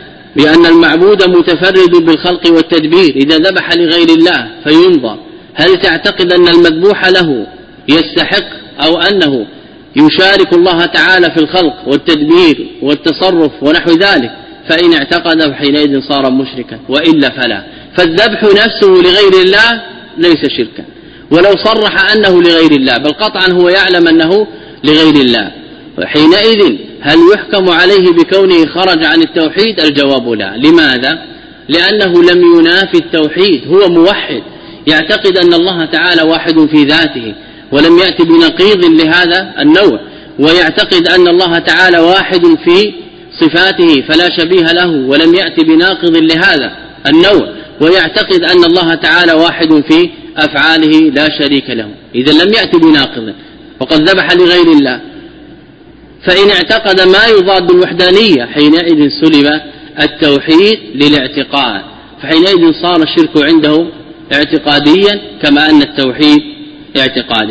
بأن المعبود متفرد بالخلق والتدبير، إذا ذبح لغير الله فينظر هل تعتقد أن المذبوح له يستحق أو أنه يشارك الله تعالى في الخلق والتدبير والتصرف ونحو ذلك، فإن اعتقد حينئذ صار مشركا، وإلا فلا. فالذبح نفسه لغير الله ليس شركا، ولو صرح أنه لغير الله، بل قطعا هو يعلم أنه لغير الله، حينئذ هل يحكم عليه بكونه خرج عن التوحيد؟ الجواب لا. لماذا؟ لأنه لم ينافي التوحيد، هو موحد يعتقد أن الله تعالى واحد في ذاته ولم يأتي بنقيض لهذا النوع، ويعتقد أن الله تعالى واحد في صفاته فلا شبيه له ولم يأتي بناقض لهذا النوع، ويعتقد أن الله تعالى واحد في أفعاله لا شريك له، إذا لم يأتي بناقض وقد ذبح لغير الله. فإن اعتقد ما يضاد الوحدانية حينئذ سلب التوحيد للاعتقاد، فحينئذ صار الشرك عنده اعتقاديا كما أن التوحيد اعتقادي.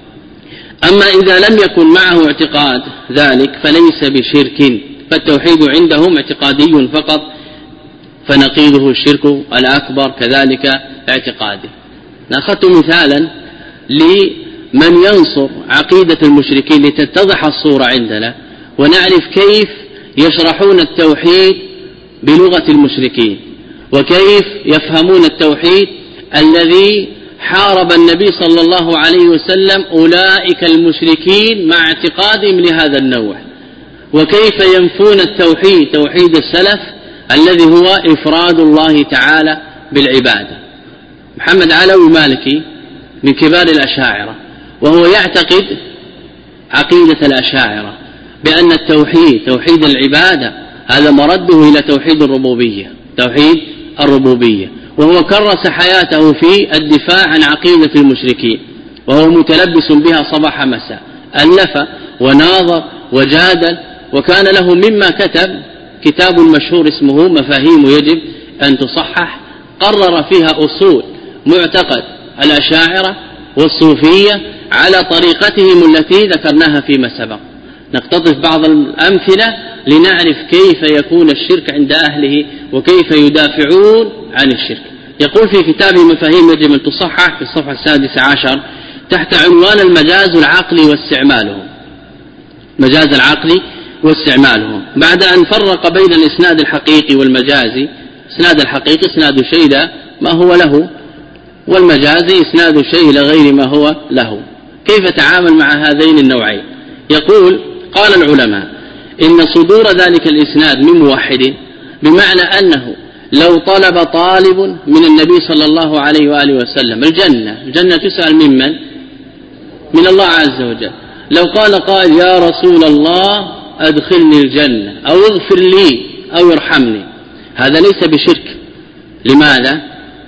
أما إذا لم يكن معه اعتقاد ذلك فليس بشرك، فالتوحيد عندهم اعتقادي فقط، فنقيضه الشرك الأكبر كذلك اعتقادي. أخذت مثالا لمن ينصر عقيدة المشركين لتتضح الصورة عندنا ونعرف كيف يشرحون التوحيد بلغة المشركين، وكيف يفهمون التوحيد الذي حارب النبي صلى الله عليه وسلم أولئك المشركين مع اعتقادهم لهذا النوع، وكيف ينفون التوحيد توحيد السلف الذي هو إفراد الله تعالى بالعبادة. محمد علوي مالكي من كبار الأشاعرة، وهو يعتقد عقيدة الأشاعرة بأن التوحيد توحيد العبادة هذا مرده إلى توحيد الربوبية، توحيد الربوبية، وهو كرس حياته في الدفاع عن عقيدة المشركين، وهو متلبس بها صباح مساء، ألف وناظر وجادل، وكان له مما كتب كتاب مشهور اسمه مفاهيم يجب أن تصحح، قرر فيها أصول معتقد الأشاعرة والصوفية على طريقتهم التي ذكرناها فيما سبق. نقتطف بعض الأمثلة لنعرف كيف يكون الشرك عند أهله وكيف يدافعون عن الشرك. يقول في كتاب مفاهيم يجب أن تصحح في الصفحة السادسة عشر تحت عنوان المجاز العقلي واستعماله، مجاز العقل واستعماله، بعد أن فرق بين الإسناد الحقيقي والمجازي. إسناد الحقيقي إسناد شيء لا ما هو له، والمجازي إسناد شيء لغير ما هو له. كيف تعامل مع هذين النوعين؟ يقول: قال العلماء إن صدور ذلك الإسناد من موحد بمعنى أنه لو طلب طالب من النبي صلى الله عليه وآله وسلم الجنة، الجنة تسأل ممن؟ من الله عز وجل. لو قال قائل: يا رسول الله أدخلني الجنة أو اغفر لي أو ارحمني، هذا ليس بشرك. لماذا؟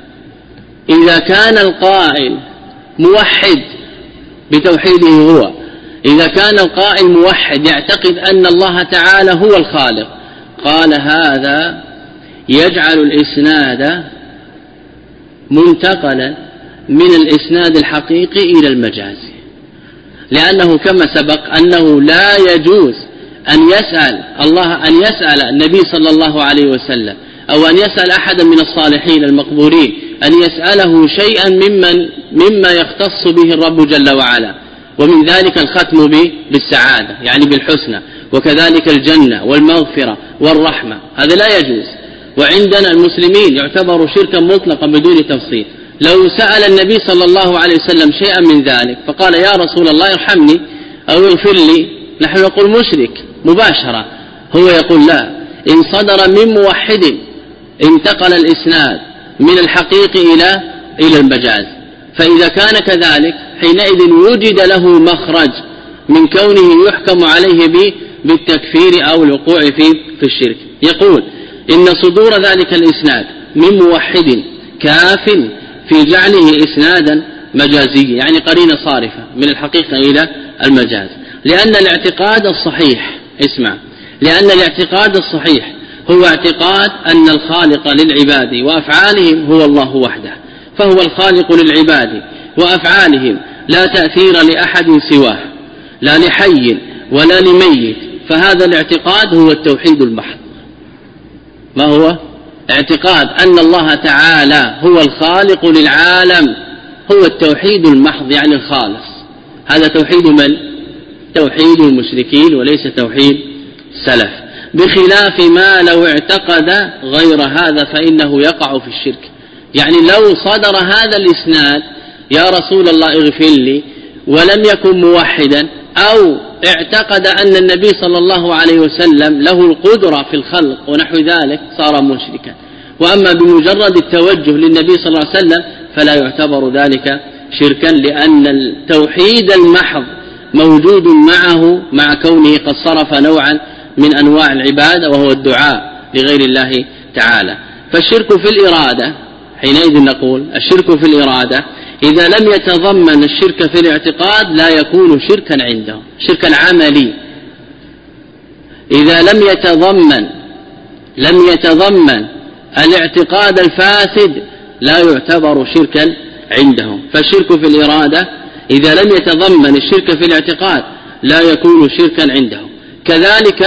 إذا كان القائل موحد بتوحيده هو، إذا كان القائل موحد يعتقد أن الله تعالى هو الخالق، قال هذا يجعل الإسناد منتقلا من الإسناد الحقيقي إلى المجازي، لأنه كما سبق أنه لا يجوز أن يسأل الله أن يسأل النبي صلى الله عليه وسلم أو أن يسأل أحدا من الصالحين المقبورين أن يسأله شيئا ممن مما يختص به الرب جل وعلا، ومن ذلك الختم بالسعادة يعني بالحسنى، وكذلك الجنة والمغفرة والرحمة، هذا لا يجوز. وعندنا المسلمين يعتبر شركا مطلقا بدون تفصيل. لو سأل النبي صلى الله عليه وسلم شيئا من ذلك فقال يا رسول الله ارحمني أو اغفر لي، نحن نقول مشرك مباشرة. هو يقول لا، إن صدر من موحد انتقل الإسناد من الحقيقي إلى إلى المجاز، فإذا كان كذلك حينئذ وجد له مخرج من كونه يحكم عليه بالتكفير أو الوقوع في في الشرك. يقول إن صدور ذلك الإسناد من موحد كاف في جعله إسنادا مجازيا، يعني قرينة صارفة من الحقيقة إلى المجاز، لأن الاعتقاد الصحيح اسمع لأن الاعتقاد الصحيح هو اعتقاد أن الخالق للعباد وأفعالهم هو الله وحده، فهو الخالق للعباد وأفعالهم، لا تأثير لأحد سواه، لا لحي ولا لميت، فهذا الاعتقاد هو التوحيد المحض. ما هو؟ اعتقاد أن الله تعالى هو الخالق للعالم، هو التوحيد المحض يعني الخالص. هذا توحيد من؟ توحيد المشركين وليس توحيد السلف، بخلاف ما لو اعتقد غير هذا فإنه يقع في الشرك. يعني لو صدر هذا الإسناد يا رسول الله اغفر لي ولم يكن موحدا، أو اعتقد أن النبي صلى الله عليه وسلم له القدرة في الخلق ونحو ذلك صار مشركا. وأما بمجرد التوجه للنبي صلى الله عليه وسلم فلا يعتبر ذلك شركا، لأن التوحيد المحض موجود معه مع كونه قد صرف نوعا من أنواع العبادة وهو الدعاء لغير الله تعالى. فالشرك في الإرادة حينئذ نقول الشرك في الإرادة إذا لم يتضمن الشرك في الاعتقاد لا يكون شركا عنده، شركا عملي. إذا لم يتضمن لم يتضمن الاعتقاد الفاسد لا يعتبر شركا عندهم. فالشرك في الإرادة إذا لم يتضمن الشرك في الاعتقاد لا يكون شركا عندهم. كذلك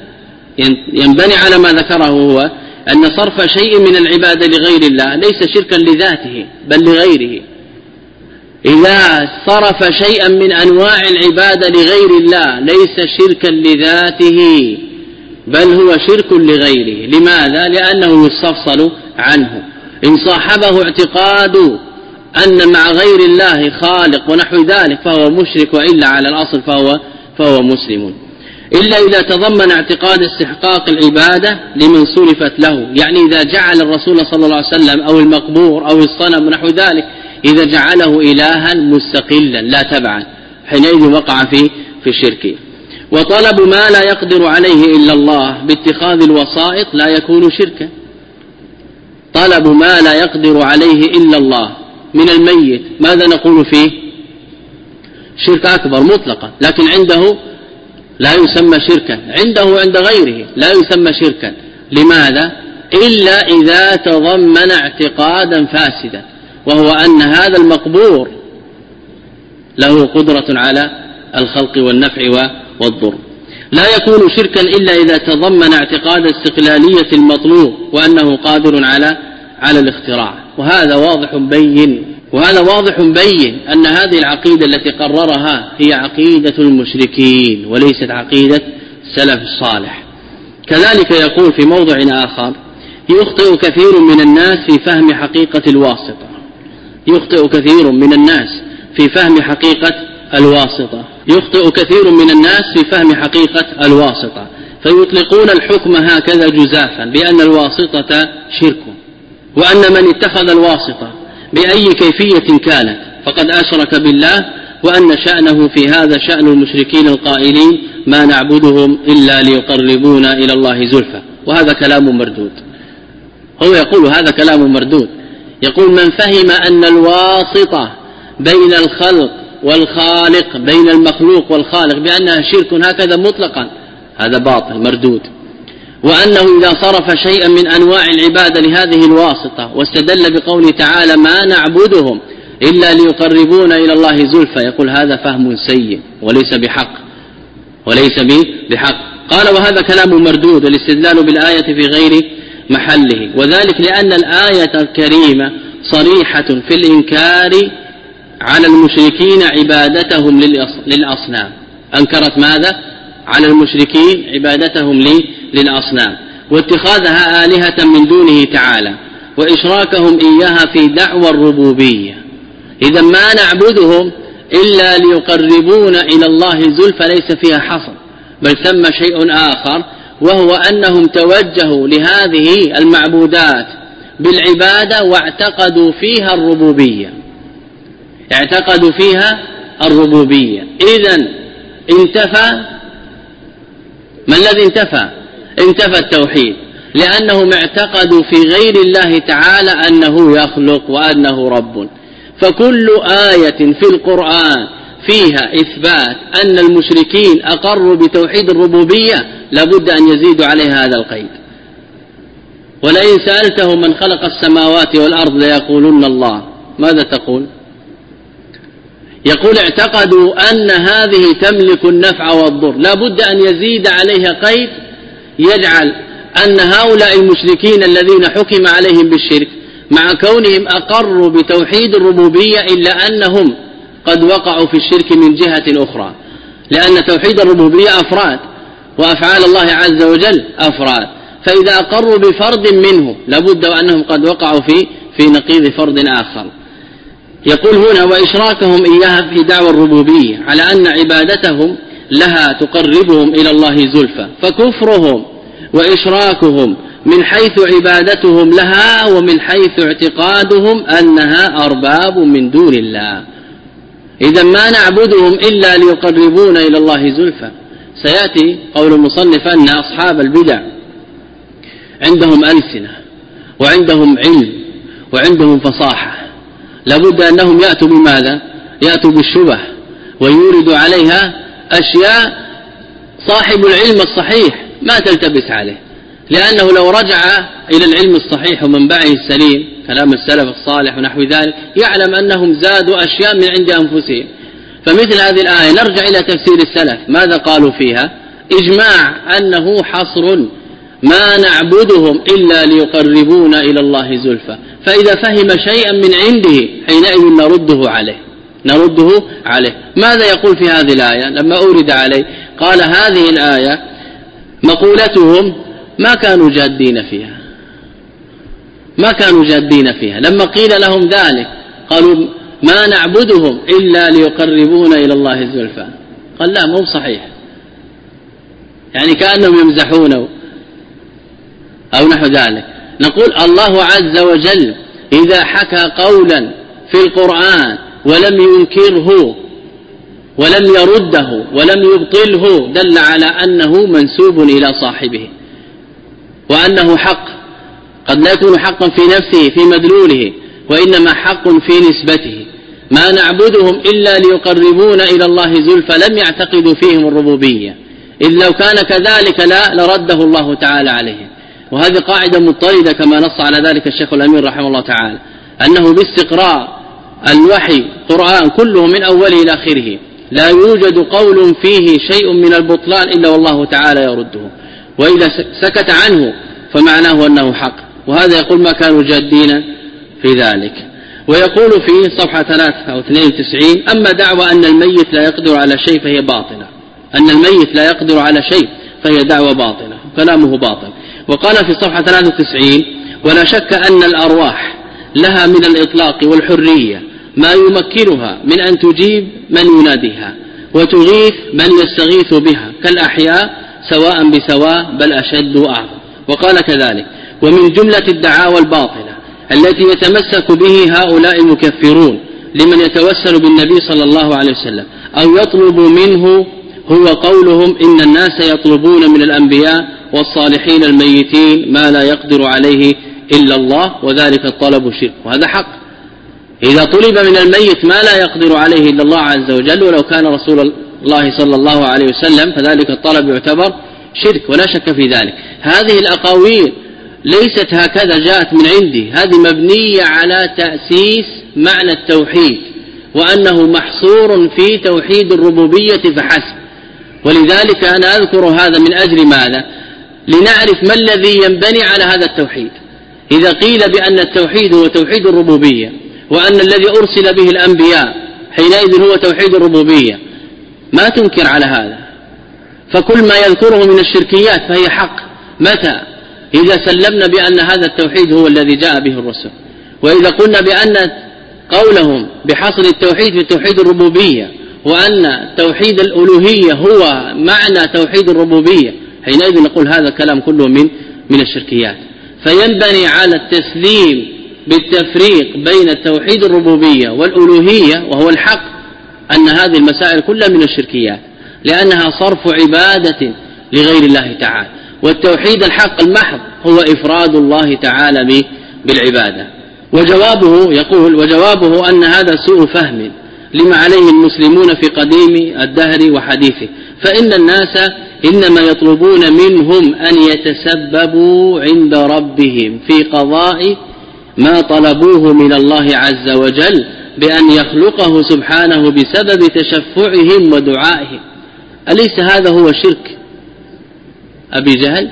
ينبني على ما ذكره هو أن صرف شيء من العبادة لغير الله ليس شركا لذاته بل لغيره. إذا صرف شيئا من أنواع العبادة لغير الله ليس شركا لذاته بل هو شرك لغيره. لماذا؟ لأنه يستفصل عنه. إن صاحبه اعتقاد أن مع غير الله خالق ونحو ذلك فهو مشرك، وإلا على الأصل فهو, فهو مسلم، إلا إذا تضمن اعتقاد استحقاق العبادة لمن صرفت له. يعني إذا جعل الرسول صلى الله عليه وسلم أو المقبور أو الصنم ونحو ذلك إذا جعله إلها مستقلا لا تبعا حينئذ وقع في في الشرك. وطلب ما لا يقدر عليه إلا الله باتخاذ الوسائط لا يكون شركا. طلب ما لا يقدر عليه إلا الله من الميت ماذا نقول فيه؟ شرك أكبر مطلقا، لكن عنده لا يسمى شركا، عنده عند غيره لا يسمى شركا. لماذا؟ إلا إذا تضمن اعتقادا فاسدا، وهو أن هذا المقبور له قدرة على الخلق والنفع والضر. لا يكون شركا إلا إذا تضمن اعتقاد استقلالية المطلوب وأنه قادر على على الاختراع. وهذا واضح بين وهذا واضح بين أن هذه العقيدة التي قررها هي عقيدة المشركين وليست عقيدة السلف الصالح. كذلك يقول في موضع آخر يخطئ كثير من الناس في فهم حقيقة الواسطة يخطئ كثير من الناس في فهم حقيقة الواسطة يخطئ كثير من الناس في فهم حقيقة الواسطة فيطلقون الحكم هكذا جزافا بأن الواسطة شرك، وأن من اتخذ الواسطة بأي كيفية كانت فقد أشرك بالله، وأن شأنه في هذا شأن المشركين القائلين ما نعبدهم إلا ليقربونا إلى الله زلفى. وهذا كلام مردود. هو يقول هذا كلام مردود، يقول من فهم أن الواسطة بين الخلق والخالق بين المخلوق والخالق بأنها شرك هكذا مطلقا هذا باطل مردود. وأنه إذا صرف شيئا من أنواع العبادة لهذه الواسطة واستدل بقوله تعالى ما نعبدهم إلا ليقربون إلى الله زلفى، يقول هذا فهم سيء وليس بحق وليس بحق. قال وهذا كلام مردود، الاستدلال بالآية في غير محله، وذلك لأن الآية الكريمة صريحة في الإنكار على المشركين عبادتهم للأصنام. أنكرت ماذا؟ على المشركين عبادتهم للأصنام واتخاذها آلهة من دونه تعالى وإشراكهم إياها في دعوى الربوبية. إذا ما نعبدهم إلا ليقربون إلى الله زلفى ليس فيها حصر، بل ثم شيء آخر، وهو أنهم توجهوا لهذه المعبودات بالعبادة واعتقدوا فيها الربوبية اعتقدوا فيها الربوبية. إذن انتفى ما الذي انتفى؟ انتفى التوحيد، لأنهم اعتقدوا في غير الله تعالى أنه يخلق وأنه رب. فكل آية في القرآن فيها إثبات أن المشركين أقروا بتوحيد الربوبية لابد أن يزيدوا عليها هذا القيد. ولئن سألتهم من خلق السماوات والأرض ليقولن الله، ماذا تقول؟ يقول اعتقدوا أن هذه تملك النفع والضر، لابد أن يزيد عليها قيد يجعل أن هؤلاء المشركين الذين حكم عليهم بالشرك مع كونهم أقروا بتوحيد الربوبية إلا أنهم قد وقعوا في الشرك من جهة أخرى، لأن توحيد الربوبية أفراد وأفعال الله عز وجل أفراد، فإذا أقروا بفرد منه لابد أنهم قد وقعوا في في نقيض فرد آخر. يقول هنا وإشراكهم إياها في دعوى الربوبية على أن عبادتهم لها تقربهم إلى الله زلفى، فكفرهم وإشراكهم من حيث عبادتهم لها ومن حيث اعتقادهم أنها أرباب من دون الله. إذا ما نعبدهم إلا ليقربون إلى الله زلفى. سيأتي قول المصنف أن أصحاب البدع عندهم ألسنة وعندهم علم وعندهم فصاحة، لابد أنهم يأتوا بماذا؟ يأتوا بالشبه ويورد عليها أشياء صاحب العلم الصحيح ما تلتبس عليه، لأنه لو رجع إلى العلم الصحيح ومنبعه السليم كلام السلف الصالح ونحو ذلك يعلم أنهم زادوا أشياء من عند أنفسهم. فمثل هذه الآية نرجع إلى تفسير السلف، ماذا قالوا فيها؟ إجماع أنه حصر ما نعبدهم إلا ليقربون إلى الله زلفى، فإذا فهم شيئا من عنده حينئذ نرده عليه نرده عليه. ماذا يقول في هذه الآية لما أورد عليه؟ قال هذه الآية مقولتهم ما كانوا جادين فيها ما كانوا جادين فيها لما قيل لهم ذلك قالوا ما نعبدهم إلا ليقربون إلى الله زلفى. قال لا، مو صحيح، يعني كأنهم يمزحونه أو نحو ذلك. نقول الله عز وجل إذا حكى قولا في القرآن ولم ينكره ولم يرده ولم يبطله دل على أنه منسوب إلى صاحبه وأنه حق، قد لا يكون حقا في نفسه في مدلوله وإنما حق في نسبته. ما نعبدهم إلا ليقربون إلى الله زلفى لم يعتقدوا فيهم الربوبية، إذ لو كان كذلك لا لرده الله تعالى عليهم. وهذه قاعدة مضطردة كما نص على ذلك الشيخ الأمين رحمه الله تعالى، أنه باستقراء الوحي قرآن كله من أوله إلى آخره لا يوجد قول فيه شيء من البطلان إلا والله تعالى يرده، وإذا سكت عنه فمعناه أنه حق. وهذا يقول ما كانوا جادين في ذلك. ويقول في صفحة ثلاثة أو اثنين وتسعين أما دعوى أن الميت لا يقدر على شيء فهي باطلة، أن الميت لا يقدر على شيء فهي دعوة باطلة، كلامه باطل. وقال في صفحة ثلاثة وتسعين ولا شك أن الأرواح لها من الإطلاق والحرية ما يمكنها من أن تجيب من يناديها وتغيث من يستغيث بها كالأحياء سواء بسواء بل أشد وأعظم. وقال كذلك ومن جملة الدعاوى الباطلة التي يتمسك به هؤلاء المكفرون لمن يتوسل بالنبي صلى الله عليه وسلم أو يطلب منه هو قولهم إن الناس يطلبون من الأنبياء والصالحين الميتين ما لا يقدر عليه إلا الله وذلك الطلب شرك. وهذا حق، إذا طلب من الميت ما لا يقدر عليه إلا الله عز وجل ولو كان رسول الله صلى الله عليه وسلم فذلك الطلب يعتبر شرك ولا شك في ذلك. هذه الأقاويل ليست هكذا جاءت من عندي، هذه مبنية على تأسيس معنى التوحيد وأنه محصور في توحيد الربوبية فحسب. ولذلك أنا أذكر هذا من أجل ماذا؟ لنعرف ما الذي ينبني على هذا التوحيد. إذا قيل بأن التوحيد هو توحيد الربوبية وأن الذي أرسل به الأنبياء حينئذ هو توحيد الربوبية، ما تنكر على هذا، فكل ما يذكره من الشركيات فهي حق. متى؟ إذا سلمنا بأن هذا التوحيد هو الذي جاء به الرسل. وإذا قلنا بأن قولهم بحصر التوحيد في توحيد الربوبية وأن توحيد الألوهية هو معنى توحيد الربوبية، حينئذ نقول هذا كلام كله من من الشركيات. فينبني على التسليم بالتفريق بين توحيد الربوبية والألوهية وهو الحق أن هذه المسائل كلها من الشركيات، لأنها صرف عبادة لغير الله تعالى. والتوحيد الحق المحض هو إفراد الله تعالى بالعبادة. وجوابه يقول وجوابه أن هذا سوء فهم لما عليه المسلمون في قديم الدهر وحديثه، فإن الناس إنما يطلبون منهم أن يتسببوا عند ربهم في قضاء ما طلبوه من الله عز وجل بأن يخلقه سبحانه بسبب تشفعهم ودعائهم. أليس هذا هو شرك أبي جهل؟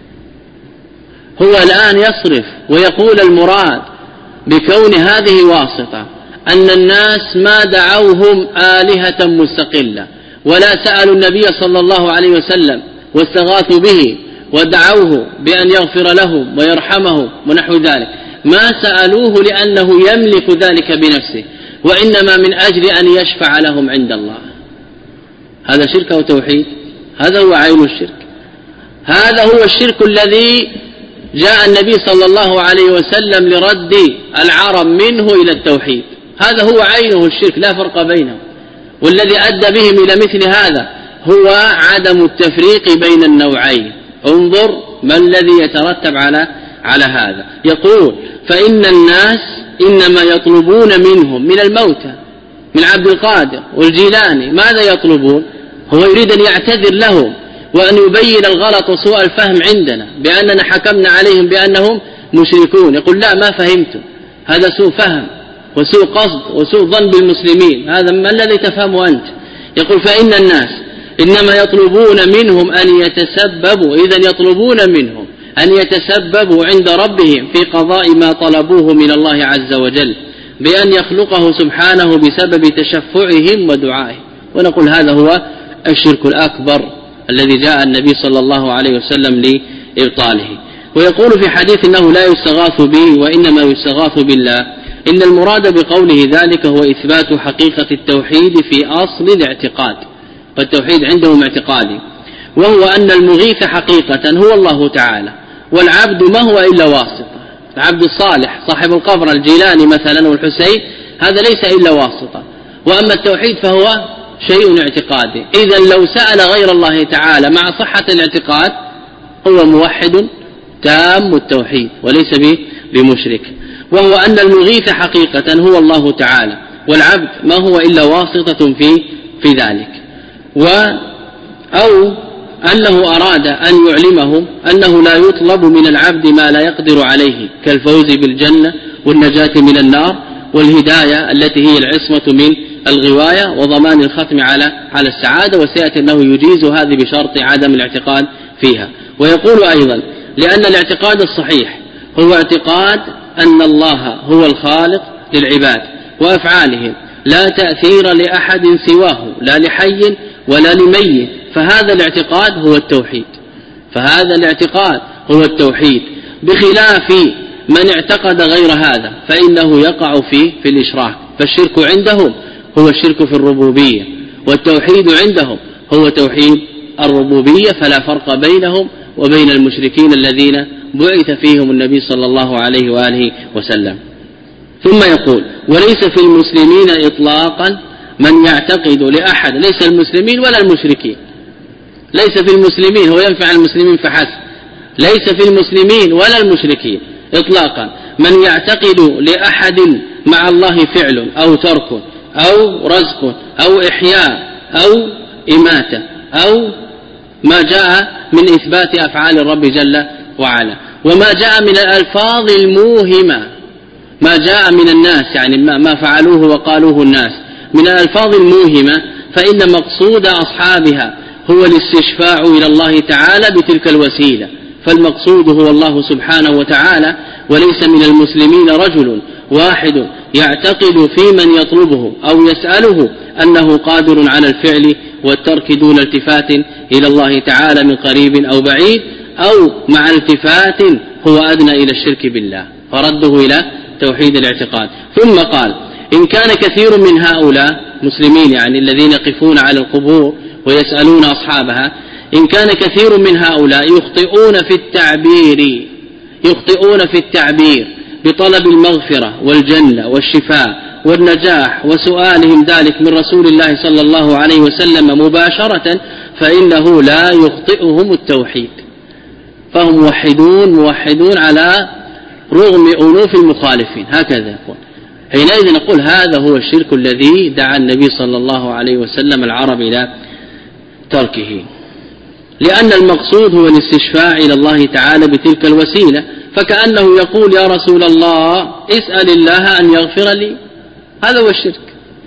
هو الآن يصرف ويقول المراد بكون هذه واسطة أن الناس ما دعوهم آلهة مستقلة ولا سألوا النبي صلى الله عليه وسلم واستغاثوا به ودعوه بأن يغفر لهم ويرحمهم ونحو ذلك، ما سألوه لأنه يملك ذلك بنفسه، وإنما من أجل أن يشفع لهم عند الله. هذا شرك أو توحيد؟ هذا هو عين الشرك. هذا هو الشرك الذي جاء النبي صلى الله عليه وسلم لرد العرب منه إلى التوحيد. هذا هو عينه الشرك، لا فرق بينه. والذي أدى بهم إلى مثل هذا هو عدم التفريق بين النوعين. انظر ما الذي يترتب على على هذا. يقول فإن الناس إنما يطلبون منهم من الموتى من عبد القادر والجيلاني، ماذا يطلبون؟ هو يريد أن يعتذر لهم وأن يبين الغلط وسوء الفهم عندنا بأننا حكمنا عليهم بأنهم مشركون. يقول لا، ما فهمتم، هذا سوء فهم وسوء قصد وسوء ظن بالمسلمين، هذا ما الذي تفهمه أنت؟ يقول فإن الناس إنما يطلبون منهم أن يتسببوا، إذن يطلبون منهم أن يتسببوا عند ربهم في قضاء ما طلبوه من الله عز وجل بأن يخلقه سبحانه بسبب تشفعهم ودعائهم. ونقول هذا هو الشرك الأكبر الذي جاء النبي صلى الله عليه وسلم لإبطاله. ويقول في حديث أنه لا يستغاث به وإنما يستغاث بالله، إن المراد بقوله ذلك هو إثبات حقيقة التوحيد في أصل الاعتقاد، والتوحيد عندهم اعتقادي، وهو أن المغيث حقيقة هو الله تعالى، والعبد ما هو إلا واسطة. العبد الصالح صاحب القبر الجيلاني مثلا والحسين هذا ليس إلا واسطة. وأما التوحيد فهو شيء اعتقادي. إذن لو سأل غير الله تعالى مع صحة الاعتقاد هو موحد تام التوحيد وليس بمشرك. وهو أن المغيث حقيقة هو الله تعالى، والعبد ما هو إلا واسطة في في ذلك. و أو أنه أراد أن يعلمهم أنه لا يطلب من العبد ما لا يقدر عليه كالفوز بالجنة والنجاة من النار والهداية التي هي العصمة من الغواية وضمان الختم على على السعادة، وسيأتي أنه يجيز هذه بشرط عدم الاعتقاد فيها. ويقول أيضا لأن الاعتقاد الصحيح هو اعتقاد أن الله هو الخالق للعباد وأفعالهم، لا تأثير لأحد سواه، لا لحي ولا لميت، فهذا الاعتقاد هو التوحيد. فهذا الاعتقاد هو التوحيد، بخلاف من اعتقد غير هذا فإنه يقع فيه في الإشراك. فالشرك عندهم هو الشرك في الربوبية، والتوحيد عندهم هو توحيد الربوبية، فلا فرق بينهم وبين المشركين الذين بعث فيهم النبي صلى الله عليه وآله وسلم. ثم يقول وليس في المسلمين إطلاقا من يعتقد لأحد، ليس المسلمين ولا المشركين، ليس في المسلمين، هو ينفع المسلمين فحسب، ليس في المسلمين ولا المشركين إطلاقا من يعتقد لأحد مع الله فعل أو ترك أو رزق أو إحياء أو إماتة أو ما جاء من إثبات أفعال الرب جل وعلا، وما جاء من الألفاظ الموهمة ما جاء من الناس يعني ما فعلوه وقالوه الناس من الألفاظ الموهمة، فإن مقصود أصحابها هو الاستشفاع إلى الله تعالى بتلك الوسيلة، فالمقصود هو الله سبحانه وتعالى، وليس من المسلمين رجل واحد يعتقد في من يطلبه أو يسأله أنه قادر على الفعل والترك دون التفات إلى الله تعالى من قريب أو بعيد، أو مع التفات هو أدنى إلى الشرك بالله، فرده إلى توحيد الاعتقاد. ثم قال: إن كان كثير من هؤلاء مسلمين يعني الذين يقفون على القبور ويسألون أصحابها، إن كان كثير من هؤلاء يخطئون في التعبير يخطئون في التعبير بطلب المغفرة والجنة والشفاء والنجاح وسؤالهم ذلك من رسول الله صلى الله عليه وسلم مباشرة، فإنه لا يخطئهم التوحيد، فهم موحدون موحدون على رغم أنوف المخالفين. هكذا يقول. حينئذ نقول هذا هو الشرك الذي دعا النبي صلى الله عليه وسلم العرب إلى تركه، لأن المقصود هو الاستشفاع إلى الله تعالى بتلك الوسيلة، فكأنه يقول: يا رسول الله اسأل الله أن يغفر لي. هذا هو الشرك.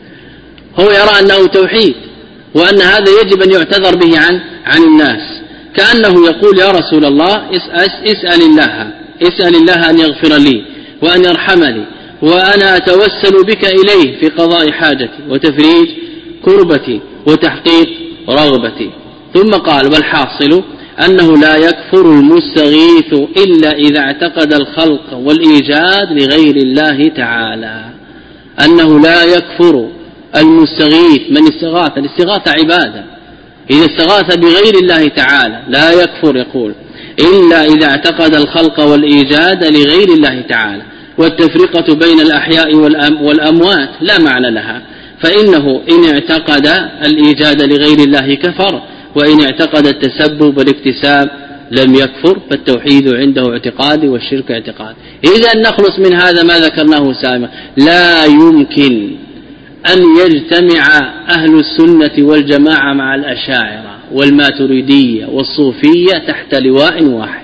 هو يرى أنه توحيد وأن هذا يجب أن يعتذر به عن عن الناس، كأنه يقول: يا رسول الله اسأل الله اسأل الله أن يغفر لي وأن يرحمني، وأنا أتوسل بك إليه في قضاء حاجتي وتفريج كربتي وتحقيق رغبتي. ثم قال: والحاصل أنه لا يكفر المستغيث إلا إذا اعتقد الخلق والإيجاد لغير الله تعالى. أنه لا يكفر المستغيث من استغاث، الاستغاثة عبادة، إذا استغاث بغير الله تعالى لا يكفر، يقول إلا إذا اعتقد الخلق والإيجاد لغير الله تعالى. والتفرقة بين الأحياء والأموات لا معنى لها، فإنه إن اعتقد الإيجاد لغير الله كفر، وإن اعتقد التسبب والاكتساب لم يكفر، فالتوحيد عنده اعتقاد والشرك اعتقاد. إذا نخلص من هذا ما ذكرناه سابقا: لا يمكن أن يجتمع أهل السنة والجماعة مع الأشاعرة والماتريدية والصوفية تحت لواء واحد،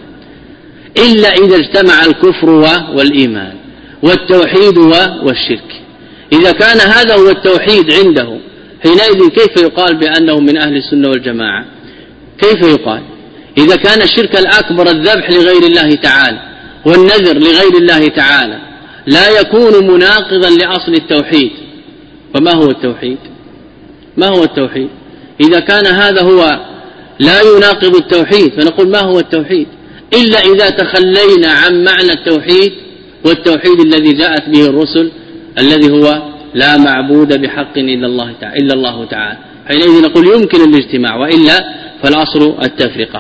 إلا إذا اجتمع الكفر والإيمان والتوحيد والشرك. إذا كان هذا هو التوحيد عنده، حينئذ كيف يقال بأنه من أهل السنة والجماعة؟ كيف يقال؟ إذا كان الشرك الأكبر الذبح لغير الله تعالى والنذر لغير الله تعالى لا يكون مناقضا لأصل التوحيد، فما هو التوحيد؟ ما هو التوحيد؟ إذا كان هذا هو لا يناقض التوحيد، فنقول ما هو التوحيد؟ إلا إذا تخلينا عن معنى التوحيد والتوحيد الذي جاءت به الرسل، الذي هو لا معبود بحق إلا الله تعالى, إلا الله تعالى. حينئذ نقول يمكن الاجتماع، وإلا فالأصل التفرقة.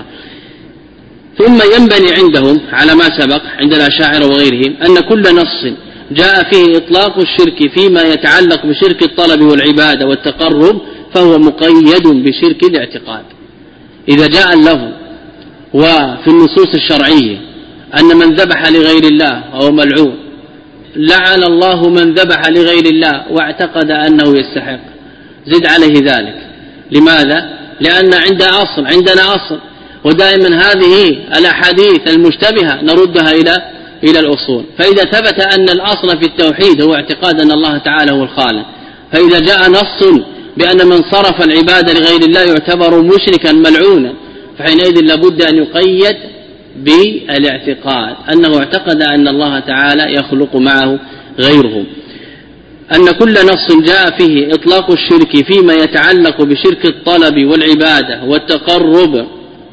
ثم ينبني عندهم على ما سبق عند الأشاعرة وغيرهم أن كل نص جاء فيه إطلاق الشرك فيما يتعلق بشرك الطلب والعبادة والتقرب فهو مقيد بشرك الاعتقاد. إذا جاء له وفي النصوص الشرعية أن من ذبح لغير الله أو ملعون، لعن الله من ذبح لغير الله واعتقد أنه يستحق، زد عليه ذلك. لماذا؟ لأن عند أصل عندنا أصل، ودائما هذه الأحاديث المشتبهة نردها إلى إلى الأصول. فإذا ثبت أن الأصل في التوحيد هو اعتقاد أن الله تعالى هو الخالق، فإذا جاء نص بأن من صرف العبادة لغير الله يعتبر مشركا ملعونا، فحينئذ لابد أن يقيد بالاعتقاد أنه اعتقد أن الله تعالى يخلق معه غيره. أن كل نص جاء فيه إطلاق الشرك فيما يتعلق بشرك الطلب والعبادة والتقرب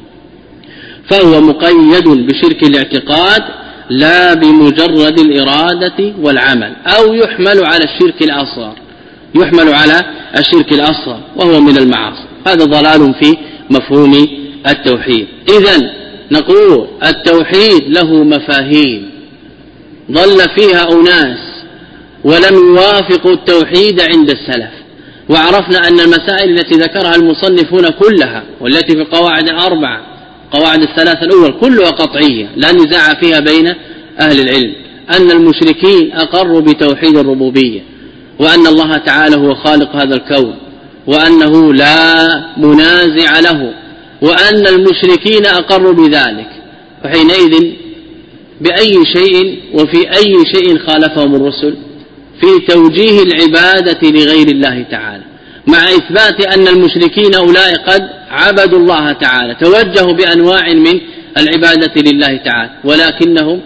فهو مقيد بشرك الاعتقاد لا بمجرد الإرادة والعمل، أو يحمل على الشرك الأصغر يحمل على الشرك الأصغر وهو من المعاصي. هذا ضلال في مفهوم التوحيد. إذن نقول التوحيد له مفاهيم ضل فيها أناس ولم يوافقوا التوحيد عند السلف، وعرفنا أن المسائل التي ذكرها المصنفون كلها والتي في قواعد أربعة قواعد الثلاثة الأول كلها قطعية لا نزاع فيها بين أهل العلم، أن المشركين أقروا بتوحيد الربوبية، وأن الله تعالى هو خالق هذا الكون، وأنه لا منازع له، وأن المشركين أقروا بذلك. فحينئذ بأي شيء وفي أي شيء خالفهم الرسل؟ في توجيه العبادة لغير الله تعالى، مع إثبات أن المشركين أولئك قد عبدوا الله تعالى، توجهوا بأنواع من العبادة لله تعالى، ولكنهم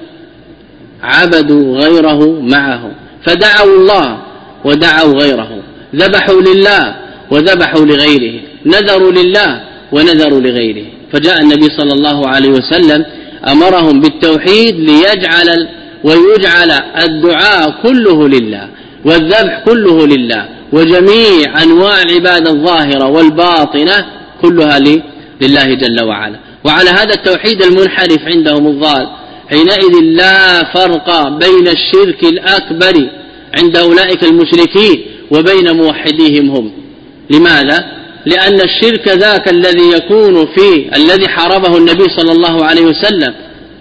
عبدوا غيره معه، فدعوا الله ودعوا غيره، ذبحوا لله وذبحوا لغيره، نذروا لله ونذروا لغيره. فجاء النبي صلى الله عليه وسلم أمرهم بالتوحيد ليجعل ويجعل الدعاء كله لله والذبح كله لله وجميع أنواع العبادة الظاهرة والباطنة كلها لله جل وعلا. وعلى هذا التوحيد المنحرف عندهم الضال حينئذ لا فرق بين الشرك الأكبر عند أولئك المشركين وبين موحديهم هم. لماذا؟ لأن الشرك ذاك الذي يكون فيه الذي حاربه النبي صلى الله عليه وسلم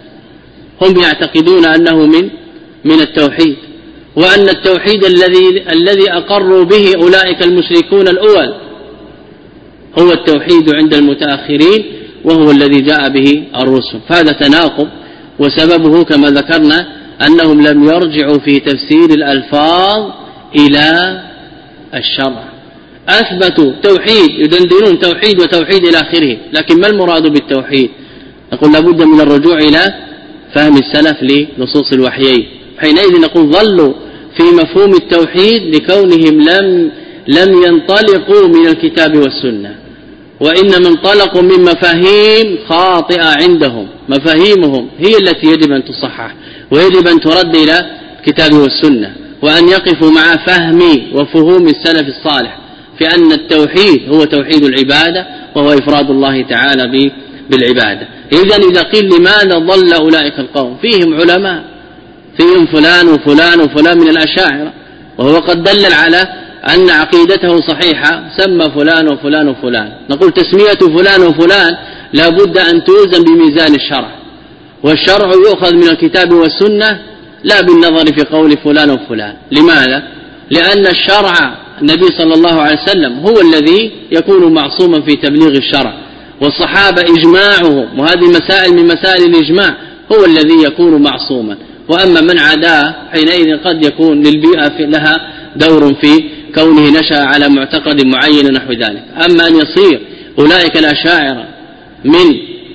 هم يعتقدون أنه من من التوحيد، وأن التوحيد الذي الذي أقروا به أولئك المشركون الأول هو التوحيد عند المتأخرين وهو الذي جاء به الرسل. فهذا تناقض، وسببه كما ذكرنا أنهم لم يرجعوا في تفسير الألفاظ إلى الشرع، أثبتوا توحيد، يدندنون توحيد وتوحيد إلى آخره، لكن ما المراد بالتوحيد؟ نقول لابد من الرجوع إلى فهم السلف لنصوص الوحيين. حينئذ نقول ظلوا في مفهوم التوحيد لكونهم لم لم ينطلقوا من الكتاب والسنة، وإنما انطلقوا من مفاهيم خاطئة عندهم. مفاهيمهم هي التي يجب أن تصحح ويجب أن ترد إلى الكتاب والسنة، وأن يقفوا مع فهم وفهوم السلف الصالح في أن التوحيد هو توحيد العبادة وهو إفراد الله تعالى بالعبادة. إذن إذا قيل لماذا ضل أولئك القوم؟ فيهم علماء، فيهم فلان وفلان وفلان من الأشاعرة، وهو قد دلل على أن عقيدته صحيحة، سمى فلان وفلان وفلان. نقول تسمية فلان وفلان لا بد أن توزن بميزان الشرع، والشرع يؤخذ من الكتاب والسنة لا بالنظر في قول فلان وفلان. لماذا؟ لأن الشرع النبي صلى الله عليه وسلم هو الذي يكون معصوما في تبليغ الشرع، والصحابة إجماعهم، وهذه مسائل من مسائل الإجماع، هو الذي يكون معصوما. وأما من عداه حينئذ قد يكون للبيئة لها دور في كونه نشأ على معتقد معين نحو ذلك. أما أن يصير أولئك الأشاعرة من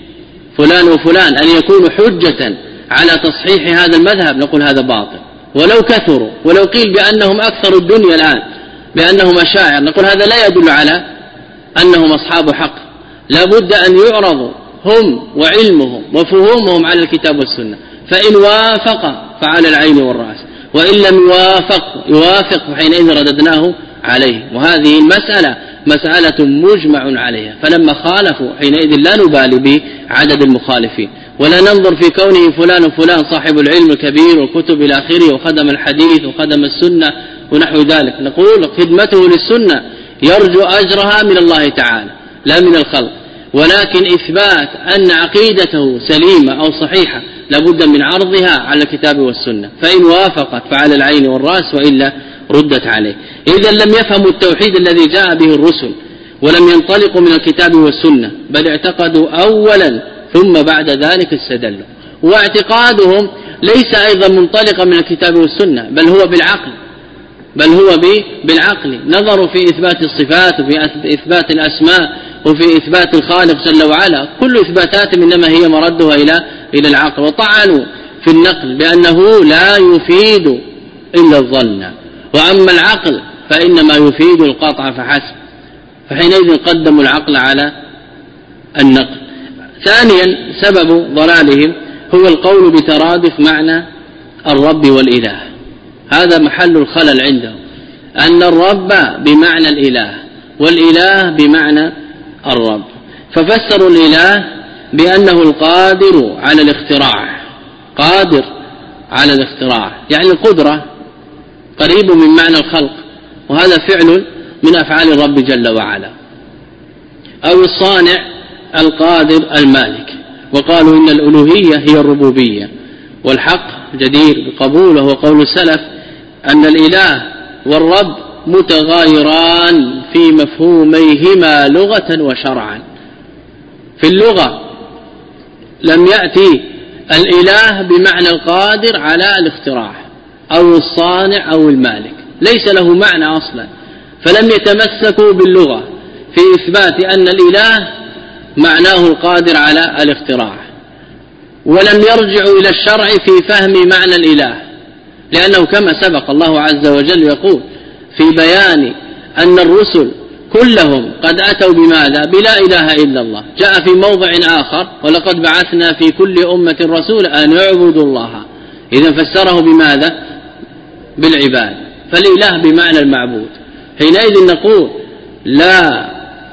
فلان وفلان أن يكونوا حجة على تصحيح هذا المذهب، نقول هذا باطل، ولو كثروا، ولو قيل بأنهم أكثر الدنيا الآن بأنهم أشاعر، نقول هذا لا يدل على أنهم أصحاب حق. لا بد أن يعرضوا هم وعلمهم وفهومهم على الكتاب والسنة، فإن وافق فعلى العين والرأس، وإن لم يوافق يوافق فحينئذ رددناه عليه. وهذه المسألة مسألة مجمع عليها، فلما خالفوا حينئذ لا نبالي بعدد المخالفين، ولا ننظر في كونه فلان وفلان صاحب العلم الكبير وكتب إلى آخره وخدم الحديث وخدم السنة ونحو ذلك. نقول خدمته للسنة يرجو أجرها من الله تعالى لا من الخلق، ولكن إثبات أن عقيدته سليمة أو صحيحة لابد من عرضها على الكتاب والسنة، فإن وافقت فعلى العين والرأس، وإلا ردت عليه. إذا لم يفهموا التوحيد الذي جاء به الرسل، ولم ينطلقوا من الكتاب والسنة، بل اعتقدوا أولا ثم بعد ذلك استدلوا. واعتقادهم ليس أيضا منطلقا من الكتاب والسنة، بل هو بالعقل بل هو بالعقل نظروا في إثبات الصفات وفي إثبات الأسماء وفي إثبات الخالق جل وعلا، كل إثباتات إنما هي مردها إلى إلى العقل، وطعنوا في النقل بأنه لا يفيد إلا الظن، وأما العقل فإنما يفيد القطع فحسب، فحينئذ قدموا العقل على النقل. ثانيا سبب ضلالهم هو القول بترادف معنى الرب والإله، هذا محل الخلل عندهم، أن الرب بمعنى الإله والإله بمعنى الرب، ففسروا الإله بأنه القادر على الاختراع، قادر على الاختراع يعني القدرة قريب من معنى الخلق، وهذا فعل من أفعال الرب جل وعلا، أو الصانع القادر المالك. وقالوا إن الألوهية هي الربوبية، والحق جدير بقبوله وقول السلف أن الإله والرب متغايران في مفهوميهما لغة وشرعا. في اللغة لم يأتي الإله بمعنى القادر على الاختراع أو الصانع أو المالك، ليس له معنى أصلا، فلم يتمسكوا باللغة في إثبات أن الإله معناه القادر على الاختراع، ولم يرجعوا إلى الشرع في فهم معنى الإله، لأنه كما سبق الله عز وجل يقول في بيان أن الرسل كلهم قد أتوا بماذا؟ بلا إله إلا الله. جاء في موضع آخر ولقد بعثنا في كل أمة رسولا أن اعبدوا الله، إذا فسره بماذا؟ بالعباد، فالإله بمعنى المعبود. حينئذ نقول لا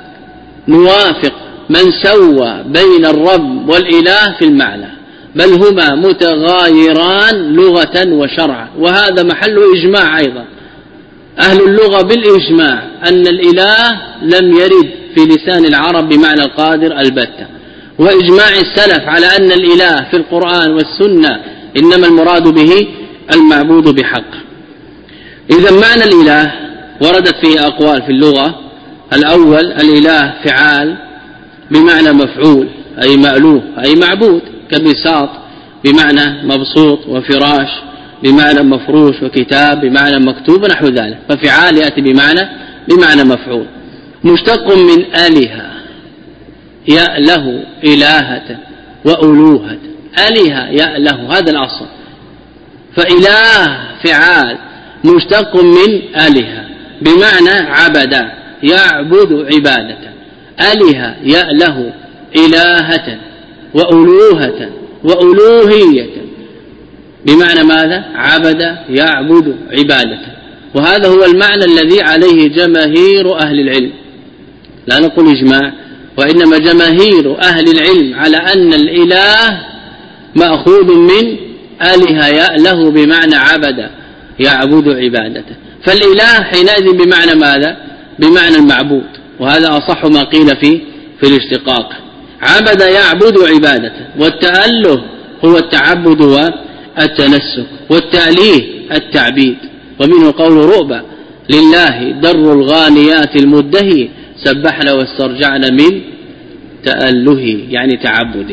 نوافق من سوى بين الرب والإله في المعنى، بل هما متغايران لغة وشرعا، وهذا محل إجماع أيضا. أهل اللغة بالإجماع أن الإله لم يرد في لسان العرب بمعنى القادر البتة، وإجماع السلف على أن الإله في القرآن والسنة إنما المراد به المعبود بحق. إذا معنى الإله وردت فيه أقوال في اللغة. الأول الإله فعال بمعنى مفعول أي مألوه أي معبود، كبساط بمعنى مبسوط، وفراش بمعنى مفروش، وكتاب بمعنى مكتوب نحو ذلك، ففعال يأتي بمعنى بمعنى مفعول. مشتق من آلهة يأله إلهة وألوهة، آلهة يأله هذا الأصل، فإله فعال مشتق من آلهة بمعنى عبد يعبد عبادة، آلهة يأله إلهة وألوهة وألوهية بمعنى ماذا؟ عبد يعبد عبادة. وهذا هو المعنى الذي عليه جماهير أهل العلم، لا نقول إجماع، وإنما جماهير أهل العلم على أن الإله مأخوذ من آلهة يأله بمعنى عبد يعبد عبادته، فالإله حينئذ بمعنى ماذا؟ بمعنى المعبود، وهذا أصح ما قيل في في الاشتقاق. عبد يعبد عبادته، والتأله هو التعبد والتنسك، والتأليه التعبيد، ومنه قول رؤبة لله در الغانيات المدهي سبحنا واسترجعنا من تأله يعني تعبده.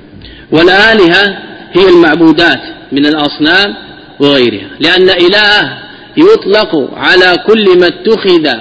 والآلهة هي المعبودات من الأصنام وغيرها، لأن إله يطلق على كل ما اتخذ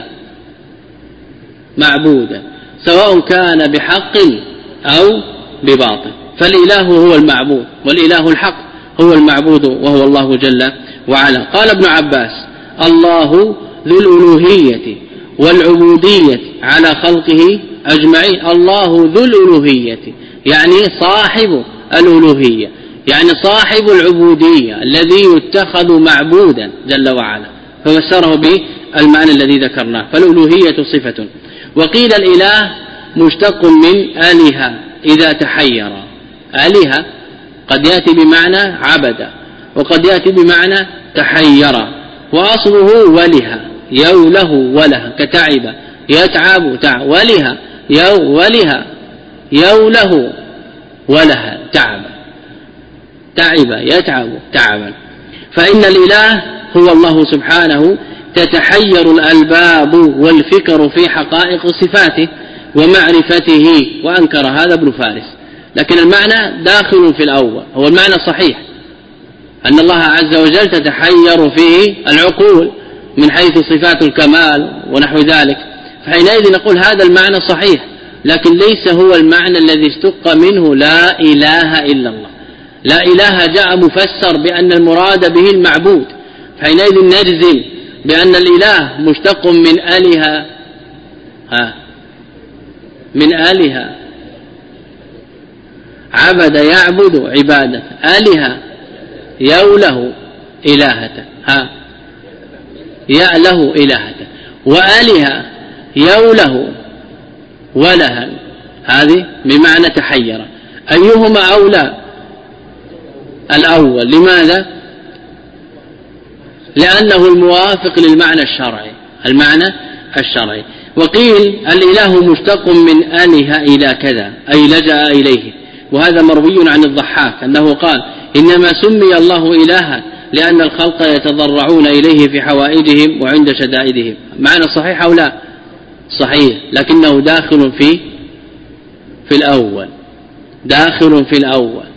معبودا سواء كان بحق أو بباطل، فالإله هو المعبود، والإله الحق هو المعبود وهو الله جل وعلا. قال ابن عباس الله ذو الألوهية والعبودية على خلقه أجمعين. الله ذو الألوهية يعني صاحب الألوهية، يعني صاحب العبودية الذي يتخذ معبودا جل وعلا، ففسره بالمعنى الذي ذكرناه، فالألوهية صفة. وقيل الإله مشتق من آلهة إذا تحير، آلهة قد يأتي بمعنى عبد وقد يأتي بمعنى تحير، وأصله وله يوله وله كتعب يتعب تعب وله يو وله يوله وله تعب تعب يتعب تعبا. فإن الإله هو الله سبحانه تتحير الألباب والفكر في حقائق صفاته ومعرفته، وأنكر هذا ابن فارس، لكن المعنى داخل في الأول، هو المعنى صحيح أن الله عز وجل تتحير فيه العقول من حيث صفات الكمال ونحو ذلك، فحينئذ نقول هذا المعنى صحيح، لكن ليس هو المعنى الذي اشتق منه لا إله إلا الله. لا إله جاء مفسر بأن المراد به المعبود، فحينئذ نجزم بأن الإله مشتق من آلهة ها من آلهة عبد يعبد عبادة، آلهة يوله إلهة ها يأله إلهة، وآلهة يوله ولها، هذه بمعنى تحير. أيهما أولى؟ الأول. لماذا؟ لأنه الموافق للمعنى الشرعي، المعنى الشرعي. وقيل الإله مشتق من آلهة إلى كذا أي لجأ إليه، وهذا مروي عن الضحاك أنه قال إنما سمي الله إلها لأن الخلق يتضرعون إليه في حوائجهم وعند شدائدهم. معنى صحيح أو لا؟ صحيح، لكنه داخل في في الأول، داخل في الأول،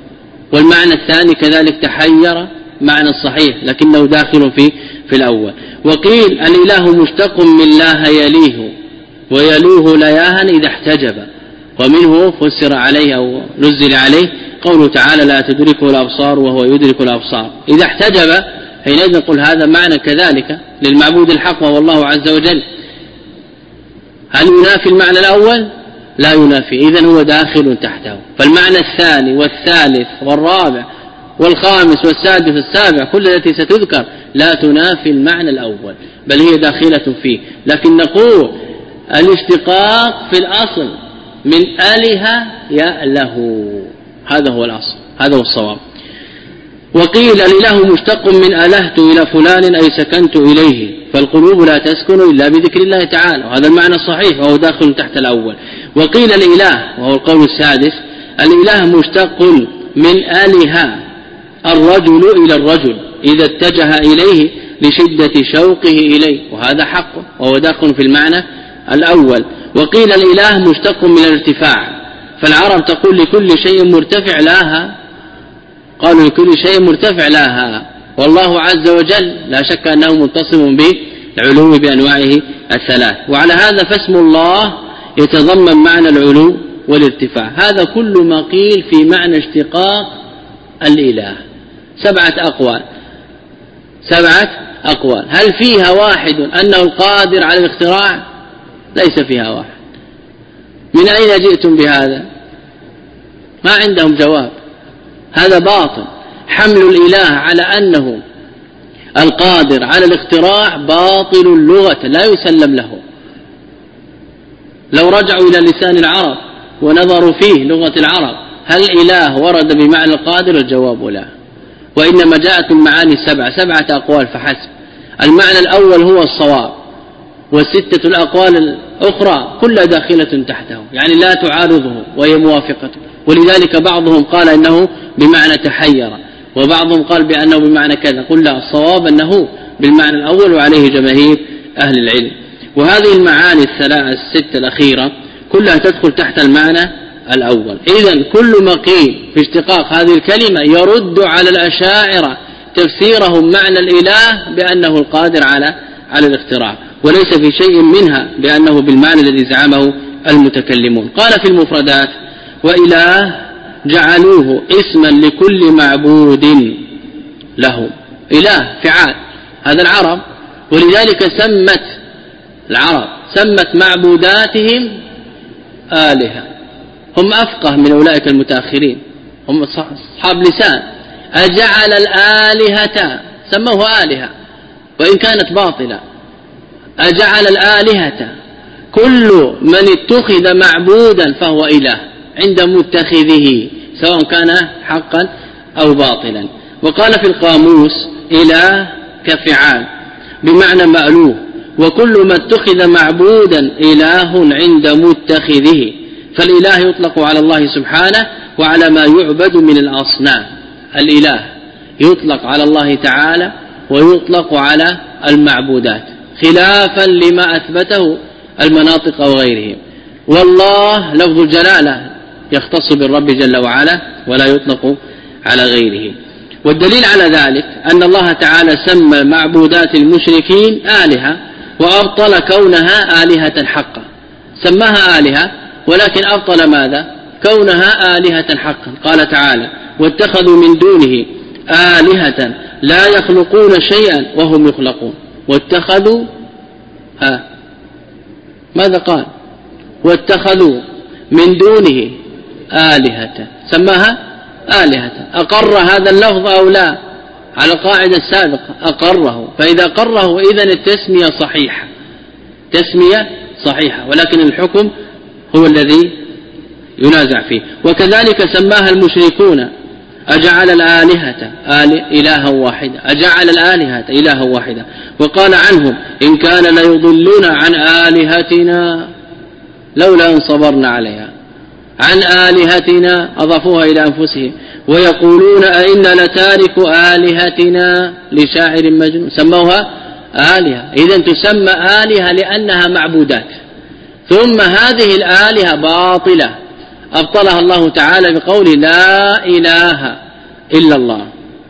والمعنى الثاني كذلك تحير معنى الصحيح لكنه داخل في في الأول. وقيل الإله مشتق من لاه يليه ويلوه لياها إذا احتجب، ومنه فسر عليه أو نزل عليه قوله تعالى لا تدركه الأبصار وهو يدرك الأبصار. إذا احتجب حينئذ نقول هذا معنى كذلك للمعبود الحق وهو الله عز وجل. هل ينافي المعنى الأول؟ لا ينافي، إذن هو داخل تحته. فالمعنى الثاني والثالث والرابع والخامس والسادس والسابع كل التي ستذكر لا تنافي المعنى الأول بل هي داخلة فيه. لكن نقول الاشتقاق في الأصل من آله يأله، هذا هو الأصل، هذا هو الصواب. وقيل الإله مشتق من ألهت إلى فلان أي سكنت إليه، فالقلوب لا تسكن إلا بذكر الله تعالى، وهذا المعنى الصحيح وهو داخل تحت الأول. وقيل الإله وهو القول السادس الإله مشتق من آله الرجل إلى الرجل إذا اتجه إليه لشدة شوقه إليه، وهذا حق وهو داخل في المعنى الأول. وقيل الإله مشتق من الارتفاع، فالعرب تقول لكل شيء مرتفع لاها، قالوا لكل شيء مرتفع لاها، والله عز وجل لا شك أنه متصف بالعلو بأنواعه الثلاث. وعلى هذا فاسم الله يتضمن معنى العلو والارتفاع. هذا كل ما قيل في معنى اشتقاق الإله. سبعة أقوال سبعة أقوال هل فيها واحد أنه القادر على الاختراع؟ ليس فيها واحد. من أين جئتم بهذا؟ ما عندهم جواب، هذا باطل. حمل الإله على أنه القادر على الاختراع باطل اللغة لا يسلم له. لو رجعوا إلى لسان العرب ونظروا فيه لغة العرب هل إله ورد بمعنى القادر؟ الجواب لا، وإنما جاءت المعاني السبعة سبعة أقوال فحسب. المعنى الأول هو الصواب، والستة الأقوال الأخرى كلها داخلة تحته، يعني لا تعارضه وهي موافقة. ولذلك بعضهم قال إنه بمعنى تحير، وبعضهم قال بأنه بمعنى كذا. قل لا، الصواب أنه بالمعنى الأول وعليه جماهير أهل العلم. وهذه المعاني الثلاث الستة الأخيرة كلها تدخل تحت المعنى الأول. إذن كل ما قيل في اشتقاق هذه الكلمة يرد على الأشاعرة تفسيرهم معنى الإله بأنه القادر على على الاختراع، وليس في شيء منها بأنه بالمعنى الذي زعمه المتكلمون. قال في المفردات وإله جعلوه اسما لكل معبود له. إله فعال، هذا العرب، ولذلك سمت العرب سمت معبوداتهم آلهة. هم أفقه من أولئك المتأخرين، هم أصحاب لسان. أجعل الآلهة سموه آلهة وإن كانت باطلة. أجعل الآلهة كل من اتخذ معبودا فهو إله عند متخذه سواء كان حقا أو باطلا. وقال في القاموس إله كفعال بمعنى مألوه، وكل ما اتخذ معبودا إله عند متخذه. فالإله يطلق على الله سبحانه وعلى ما يعبد من الأصنام. الإله يطلق على الله تعالى ويطلق على المعبودات خلافا لما أثبته المناطق أو غيرهم. والله لفظ الجلالة يختص بالرب جل وعلا ولا يطلق على غيره. والدليل على ذلك أن الله تعالى سمى معبودات المشركين آلهة وأبطل كونها آلهة حقا. سماها آلهة ولكن أبطل ماذا؟ كونها آلهة حقا. قال تعالى واتخذوا من دونه آلهة لا يخلقون شيئا وهم يخلقون. واتخذوا ها ماذا قال؟ واتخذوا من دونه آلهة، سماها آلهة. أقر هذا اللفظ أو لا؟ على القاعدة السابقة أقره، فإذا قره إذن التسمية صحيحة، تسمية صحيحة، ولكن الحكم هو الذي ينازع فيه. وكذلك سماها المشركون أجعل الآلهة إلها واحدة، أجعل الآلهة إلها واحدة. وقال عنهم إن كان ليضلون عن آلهتنا لولا أن صبرنا عليها. عن آلهتنا أضافوها إلى أنفسهم، ويقولون أئنا لتارك آلهتنا لشاعر مجنون. سموها آلهة، إذن تسمى آلهة لأنها معبودات. ثم هذه الآلهة باطلة أبطلها الله تعالى بقوله لا إله إلا الله،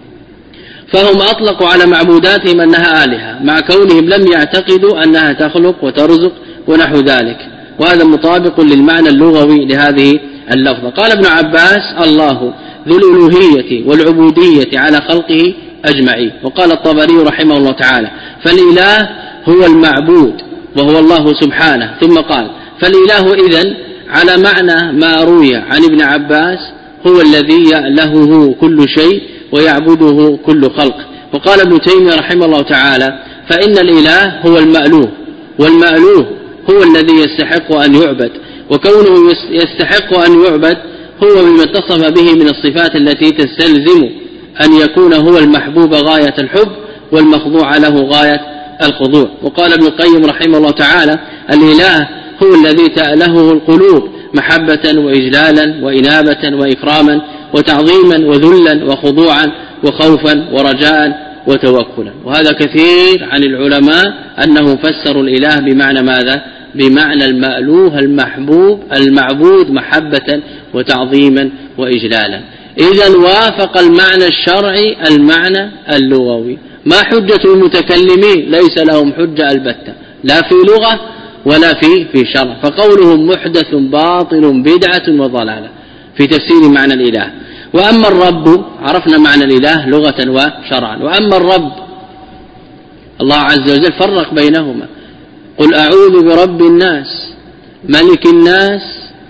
فهم أطلقوا على معبوداتهم أنها آلهة مع كونهم لم يعتقدوا أنها تخلق وترزق ونحو ذلك، وهذا مطابق للمعنى اللغوي لهذه اللفظة. قال ابن عباس: الله ذو الألوهية والعبودية على خلقه أجمعين. وقال الطبري رحمه الله تعالى: فالإله هو المعبود وهو الله سبحانه. ثم قال: فالإله إذن على معنى ما روي عن ابن عباس هو الذي يألهه كل شيء ويعبده كل خلق. وقال ابن تيمية رحمه الله تعالى: فإن الإله هو المألوه، والمألوه هو الذي يستحق أن يعبد، وكونه يستحق أن يعبد هو مما اتصف به من الصفات التي تستلزم أن يكون هو المحبوب غاية الحب والمخضوع له غاية الخضوع. وقال ابن القيم رحمه الله تعالى: الإله هو الذي تألهه القلوب محبة وإجلالا وإنابة وإكراما وتعظيما وذلا وخضوعا وخوفا ورجاء وتوكلا. وهذا كثير عن العلماء أنهم فسروا الإله بمعنى ماذا؟ بمعنى المألوه المحبوب المعبود محبة وتعظيما وإجلالا. إذن وافق المعنى الشرعي المعنى اللغوي. ما حجة المتكلمين؟ ليس لهم حجة البتة، لا في لغة ولا في في شرع، فقولهم محدث باطل بدعة وضلالة في تفسير معنى الإله. وأما الرب، عرفنا معنى الإله لغة وشرعا. وأما الرب، الله عز وجل فرق بينهما: قل أعوذ برب الناس ملك الناس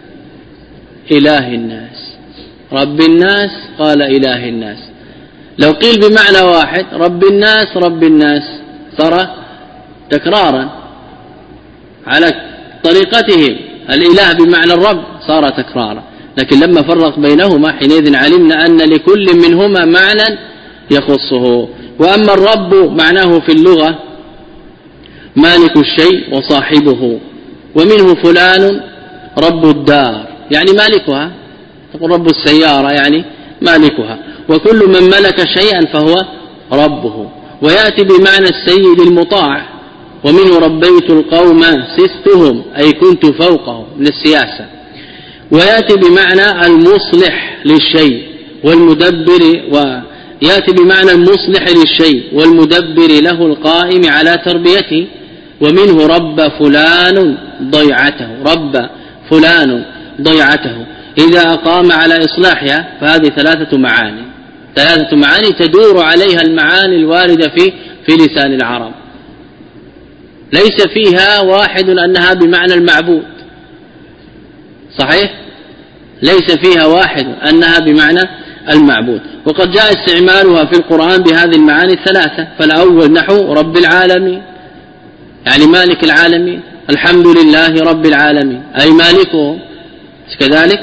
إله الناس. رب الناس قال إله الناس. لو قيل بمعنى واحد رب الناس رب الناس صار تكرارا على طريقتهم، الإله بمعنى الرب صار تكرارا، لكن لما فرق بينهما حينئذ علمنا أن لكل منهما معنى يخصه. وأما الرب معناه في اللغة مالك الشيء وصاحبه، ومنه فلان رب الدار يعني مالكها، تقول رب السيارة يعني مالكها، وكل من ملك شيئا فهو ربه. ويأتي بمعنى السيد المطاع، ومنه ربيت القوم سستهم أي كنت فوقهم من السياسة. ويأتي بمعنى المصلح للشيء والمدبر، ويأتي بمعنى المصلح للشيء والمدبر له القائم على تربيته. ومنه رب فلان ضيعته، رب فلان ضيعته إذا أقام على إصلاحها. فهذه ثلاثة معاني، ثلاثة معاني تدور عليها المعاني الواردة في في لسان العرب، ليس فيها واحد أنها بمعنى المعبود، صحيح؟ ليس فيها واحد أنها بمعنى المعبود. وقد جاء استعمالها في القرآن بهذه المعاني الثلاثة. فالأول نحو رب العالمين يعني مالك العالمين، الحمد لله رب العالمين أي مالكه، كذلك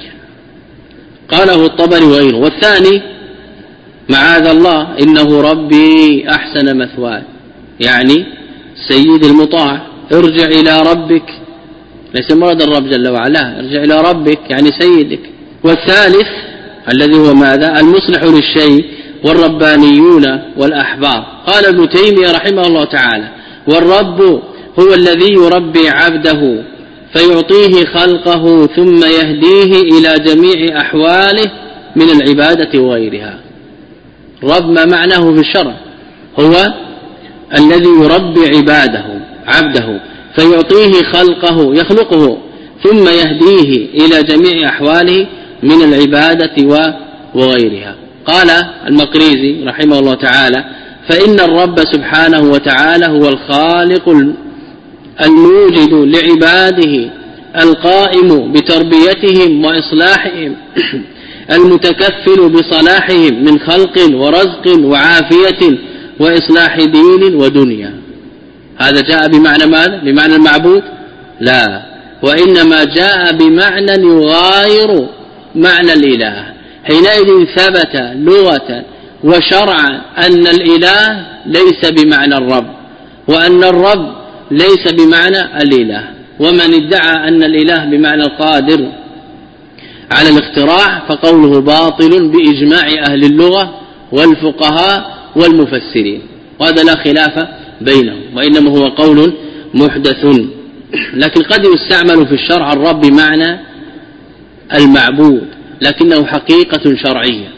قاله الطبري وغيره. والثاني معاذ الله إنه ربي أحسن مثواي يعني سيد المطاع، ارجع إلى ربك، ليس مراد الرب جل وعلا، ارجع إلى ربك يعني سيدك. والثالث الذي هو ماذا؟ المصلح للشيء والربانيون والأحبار. قال ابن تيمية رحمه الله تعالى: والرب هو الذي يربي عبده فيعطيه خلقه ثم يهديه إلى جميع أحواله من العبادة وغيرها. رب ما معناه في الشرع؟ هو الذي يربي عباده عبده فيعطيه خلقه يخلقه ثم يهديه إلى جميع أحواله من العبادة وغيرها. قال المقريزي رحمه الله تعالى: فإن الرب سبحانه وتعالى هو الخالق الموجد لعباده القائم بتربيتهم وإصلاحهم المتكفل بصلاحهم من خلق ورزق وعافية وإصلاح دين ودنيا. هذا جاء بمعنى ماذا؟ بمعنى المعبود؟ لا، وإنما جاء بمعنى يغاير معنى الإله. حينئذ ثبت لغة وشرعا أن الإله ليس بمعنى الرب، وأن الرب ليس بمعنى الإله. ومن ادعى أن الإله بمعنى القادر على الاختراع فقوله باطل بإجماع أهل اللغة والفقهاء والمفسرين، وهذا لا خلاف بينهم، وإنما هو قول محدث. لكن قد يستعمل في الشرع الرب بمعنى المعبود، لكنه حقيقة شرعية،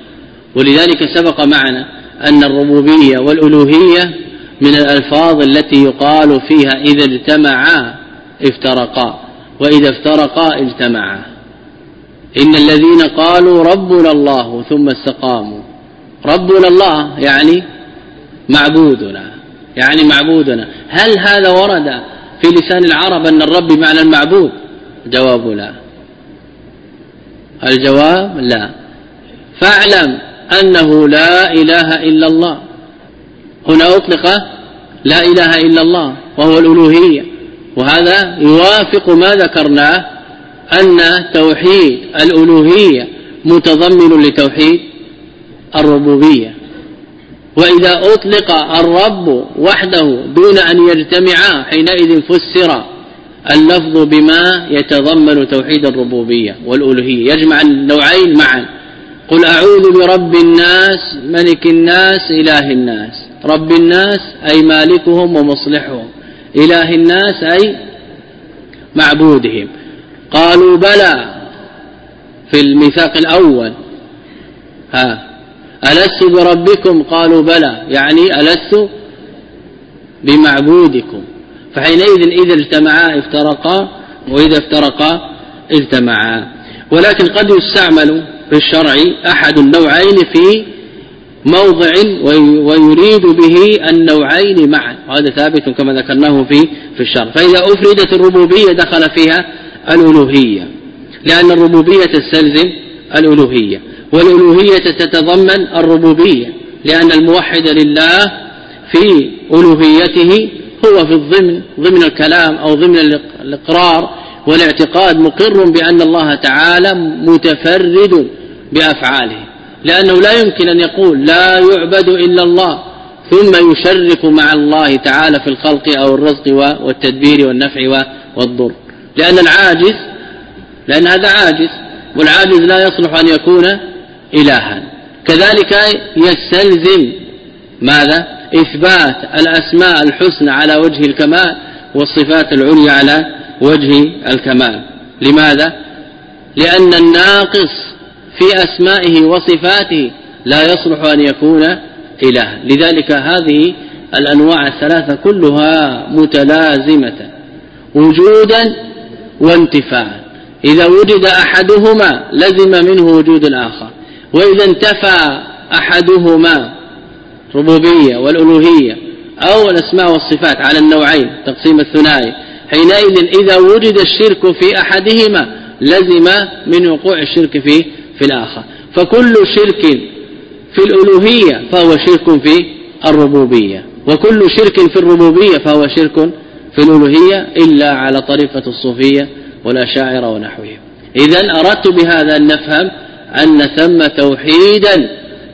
ولذلك سبق معنا أن الربوبية والألوهية من الألفاظ التي يقال فيها إذا اجتمعا افترقا وإذا افترقا اجتمعا. إن الذين قالوا ربنا الله ثم استقاموا، ربنا الله يعني معبودنا، يعني معبودنا. هل هذا ورد في لسان العرب أن الرب بمعنى المعبود؟ جواب لا، الجواب لا. فاعلم أنه لا إله إلا الله، هنا أطلق لا إله إلا الله وهو الألوهية، وهذا يوافق ما ذكرناه أن توحيد الألوهية متضمن لتوحيد الربوبية. وإذا أطلق الرب وحده دون أن يجتمعا حينئذ فسر اللفظ بما يتضمن توحيد الربوبية والألوهية، يجمع النوعين معا. قل أعوذ برب الناس ملك الناس إله الناس. رب الناس أي مالكهم ومصلحهم، إله الناس أي معبودهم. قالوا بلى في الميثاق الأول، ها ألست بربكم؟ قالوا بلى، يعني ألست بمعبودكم. فحينئذ إذا اجتمعا افترقا وإذا افترقا اجتمعا. ولكن قد يستعمل في الشرع أحد النوعين في موضع ويريد به النوعين معا، وهذا ثابت كما ذكرناه في في الشرع. فإذا أفردت الربوبية دخل فيها الألوهية، لأن الربوبية تستلزم الألوهية، والألوهية تتضمن الربوبية، لأن الموحد لله في ألوهيته هو في الضمن ضمن الكلام أو ضمن الإقرار والاعتقاد مقر بأن الله تعالى متفرد بأفعاله، لأنه لا يمكن أن يقول لا يعبد إلا الله ثم يشرك مع الله تعالى في الخلق أو الرزق والتدبير والنفع والضر، لأن العاجز لأن هذا عاجز، والعاجز لا يصلح أن يكون إلها. كذلك يستلزم ماذا؟ إثبات الأسماء الحسنى على وجه الكمال والصفات العليا على وجه الكمال. لماذا؟ لأن الناقص في أسمائه وصفاته لا يصلح أن يكون إلها. لذلك هذه الأنواع الثلاثة كلها متلازمة وجودا وانتفاعا. إذا وجد أحدهما لزم منه وجود الآخر، وإذا انتفى أحدهما ربوبية والألوهية أو الأسماء والصفات على النوعين تقسيم الثنائي، حينئذ إذا وجد الشرك في أحدهما لزم من وقوع الشرك في في الآخر. فكل شرك في الألوهية فهو شرك في الربوبية، وكل شرك في الربوبية فهو شرك في الألوهية، إلا على طريقة الصوفية والأشاعرة ونحوهم. إذن أردت بهذا أن نفهم أن ثم توحيدا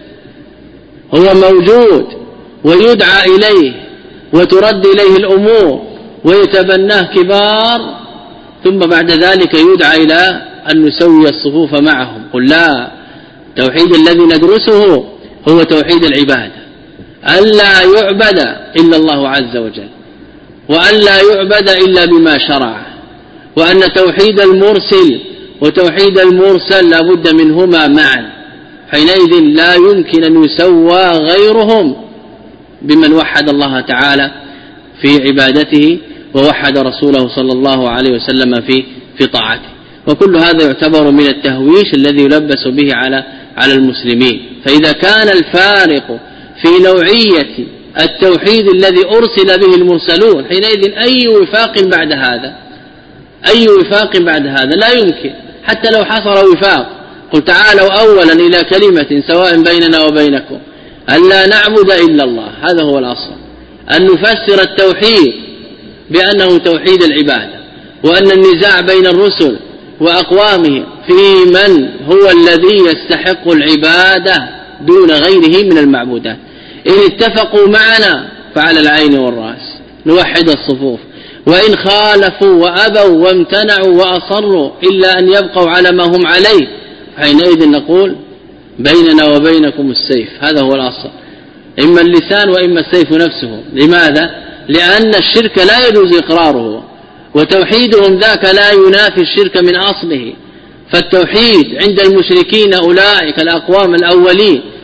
هو موجود ويدعى إليه وترد إليه الأمور ويتبناه كبار، ثم بعد ذلك يدعى إلى أن نسوي الصفوف معهم. قل لا، التوحيد الذي ندرسه هو توحيد العبادة، أن لا يعبد إلا الله عز وجل، وأن لا يعبد إلا بما شرع، وأن توحيد المرسل وتوحيد المرسل لا بد منهما معا. حينئذ لا يمكن أن يسوى غيرهم بمن وحد الله تعالى في عبادته ووحد رسوله صلى الله عليه وسلم في في طاعته. وكل هذا يعتبر من التهويش الذي يلبس به على على المسلمين. فإذا كان الفارق في نوعية التوحيد الذي أرسل به المرسلون، حينئذ أي وفاق بعد هذا أي وفاق بعد هذا لا يمكن، حتى لو حصل وفاق. قل تعالوا أولا إلى كلمة سواء بيننا وبينكم ألا نعبد إلا الله، هذا هو الأصل، أن نفسر التوحيد بأنه توحيد العبادة، وأن النزاع بين الرسل وأقوامهم في من هو الذي يستحق العبادة دون غيره من المعبودات. إن اتفقوا معنا فعلى العين والرأس نوحد الصفوف، وإن خالفوا وأبوا وامتنعوا وأصروا إلا أن يبقوا على ما هم عليه، حينئذ نقول بيننا وبينكم السيف. هذا هو الأصل، إما اللسان وإما السيف نفسه. لماذا؟ لأن الشرك لا يجوز إقراره، وتوحيدهم ذاك لا ينافي الشرك من أصله. فالتوحيد عند المشركين أولئك الأقوام الأولين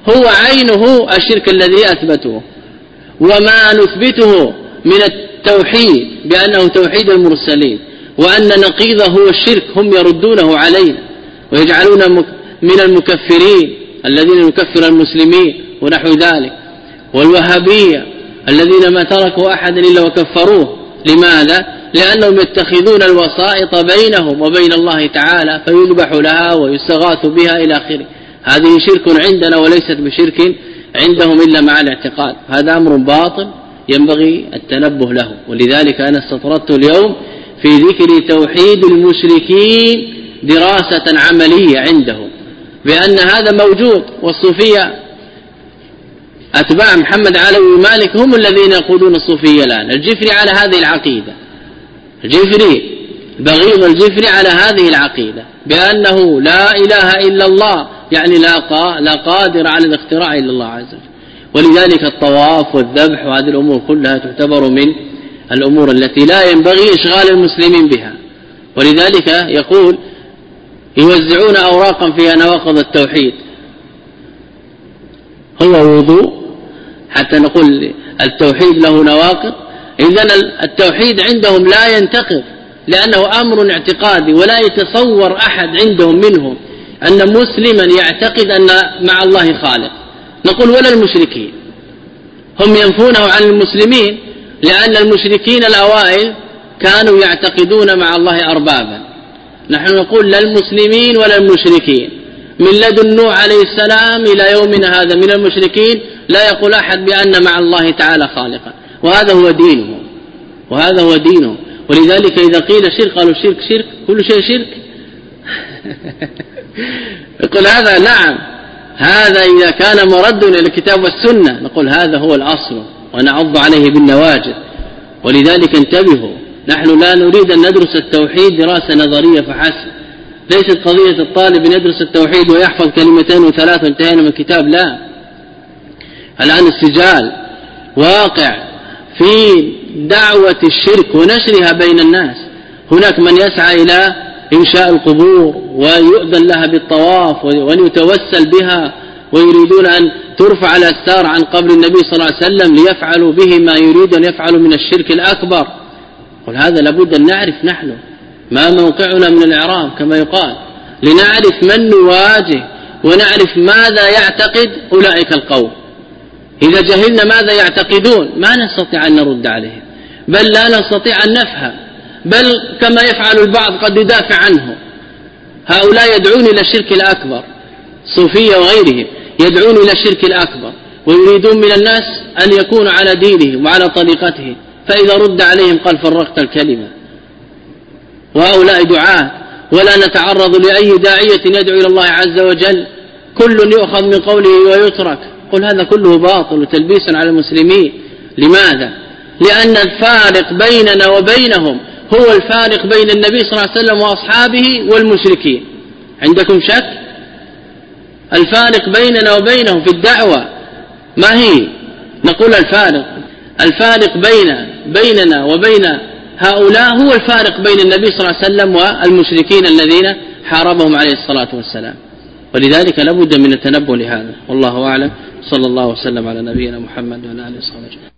هو عينه الشرك الذي أثبته، وما نثبته من التوحيد بأنه توحيد المرسلين، وأن نقيضه هو الشرك هم يردونه علينا ويجعلون من المكفرين الذين يكفر المسلمين ونحو ذلك، والوهابية الذين ما تركوا أحدا إلا وكفروه. لماذا؟ لأنهم يتخذون الوسائط بينهم وبين الله تعالى فيذبح لها ويستغاث بها إلى آخره. هذه شرك عندنا وليست بشرك عندهم إلا مع الاعتقاد. هذا أمر باطل ينبغي التنبه له. ولذلك أنا استطردت اليوم في ذكر توحيد المشركين دراسة عملية عندهم بأن هذا موجود. والصوفية أتباع محمد علوي مالك هم الذين يقودون الصوفية الآن. الجفري على هذه العقيدة، الجفري بغيض الجفري على هذه العقيدة بأنه لا إله إلا الله، يعني لا لا قادر على الاختراع إلا الله عز وجل. ولذلك الطواف والذبح وهذه الأمور كلها تعتبر من الأمور التي لا ينبغي إشغال المسلمين بها. ولذلك يقول يوزعون أوراقا فيها نواقض التوحيد، هو وضوء حتى نقول التوحيد له نواقض. إذن التوحيد عندهم لا ينتقض لأنه أمر اعتقادي، ولا يتصور أحد عندهم منهم أن مسلما يعتقد أن مع الله خالق. نقول ولا المشركين، هم ينفونه عن المسلمين لأن المشركين الأوائل كانوا يعتقدون مع الله أربابا. نحن نقول لا المسلمين ولا المشركين، من لدن نوح عليه السلام إلى يومنا هذا من المشركين لا يقول أحد بأن مع الله تعالى خالقا، وهذا هو دينه وهذا هو دينه. ولذلك إذا قيل شرك قالوا الشرك شرك، كل شيء شرك. يقول هذا نعم، هذا إذا كان مرد إلى الكتاب والسنة نقول هذا هو الأصل ونعض عليه بالنواجذ. ولذلك انتبهوا، نحن لا نريد أن ندرس التوحيد دراسة نظرية فحسب. ليست قضية الطالب يدرس التوحيد ويحفظ كلمتين وثلاث وانتهينا من الكتاب، لا. الآن السجال واقع في دعوة الشرك ونشرها بين الناس. هناك من يسعى إلى إنشاء القبور ويؤذن لها بالطواف ويتوسل بها، ويريدون أن ترفع الأستار عن قبر النبي صلى الله عليه وسلم ليفعلوا به ما يريد أن يفعلوا من الشرك الأكبر. وهذا لابد أن نعرف نحن ما موقعنا من الإعراب كما يقال، لنعرف من نواجه ونعرف ماذا يعتقد أولئك القوم. إذا جهلنا ماذا يعتقدون ما نستطيع أن نرد عليهم، بل لا نستطيع أن نفهم، بل كما يفعل البعض قد يدافع عنه. هؤلاء يدعون إلى الشرك الأكبر، صوفية وغيرهم يدعون إلى الشرك الأكبر ويريدون من الناس أن يكونوا على دينهم وعلى طريقته، فإذا رد عليهم قال فرقت الكلمة. وهؤلاء دعاة، ولا نتعرض لأي داعية يدعو إلى الله عز وجل كل يؤخذ من قوله ويترك. قل هذا كله باطل وتلبيس على المسلمين. لماذا؟ لأن الفارق بيننا وبينهم هو الفارق بين النبي صلى الله عليه وسلم وأصحابه والمشركين. عندكم شك؟ الفارق بيننا وبينهم في الدعوة ما هي؟ نقول الفارق الفارق بين بيننا وبين هؤلاء هو الفارق بين النبي صلى الله عليه وسلم والمشركين الذين حاربهم عليه الصلاة والسلام. ولذلك لابد من التنبه لهذا. والله أعلم. صلى الله وسلم على نبينا محمد وعلى آله وصحبه.